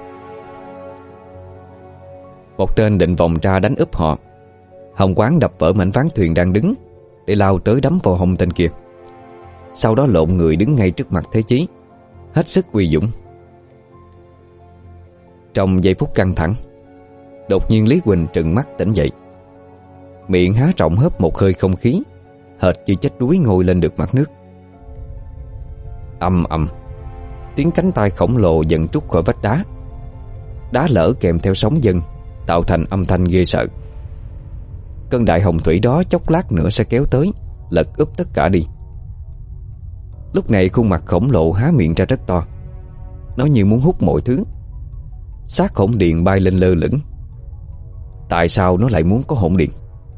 Một tên định vòng ra đánh úp họ. Hồng Quán đập vỡ mảnh ván thuyền đang đứng để lao tới đấm vào hông tên kia. Sau đó lộn người đứng ngay trước mặt Thế Chí, hết sức uy dũng. Trong giây phút căng thẳng, đột nhiên Lý Quỳnh trừng mắt tỉnh dậy, miệng há rộng hớp một hơi không khí, hệt như chết đuối ngồi lên được mặt nước. Ầm ầm, tiếng cánh tay khổng lồ dần trút khỏi vách đá. Đá lở kèm theo sóng dâng tạo thành âm thanh ghê sợ. Cơn đại hồng thủy đó chốc lát nữa sẽ kéo tới, lật úp tất cả đi. Lúc này khuôn mặt khổng lồ há miệng ra rất to, nó như muốn hút mọi thứ. Xác hỗn điện bay lên lơ lửng. Tại sao nó lại muốn có hỗn điện?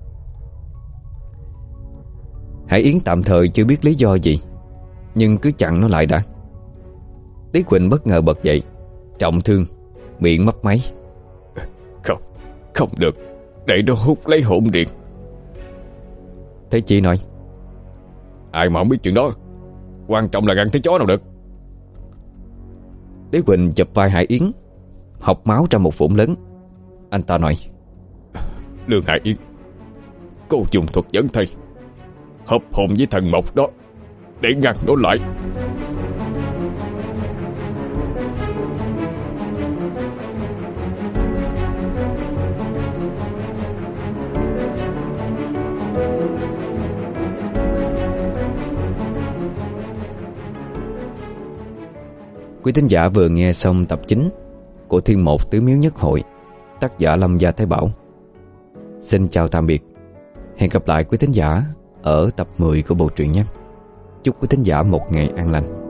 Hải Yến tạm thời chưa biết lý do gì, nhưng cứ chặn nó lại đã. Lý Quỳnh bất ngờ bật dậy, trọng thương, miệng mấp máy: Không, không được, để nó hút lấy hỗn điện. Thế Chí nói: Ai mà không biết chuyện đó, quan trọng là gặn thấy chó nào được. Lý Quỳnh chụp vai Hải Yến, học máu ra một vũng lớn. Anh ta nói: Lương Hải Yến, cô dùng thuật dẫn thầy hợp hồn với thần mộc đó để ngăn nó lại. Quý thính giả vừa nghe xong tập chín của Thiên Một Tứ Miếu Nhất Hội, tác giả Lâm Gia Thái Bảo. Xin chào tạm biệt. Hẹn gặp lại quý thính giả ở tập mười của bộ truyện nhé. Chúc quý thính giả một ngày an lành.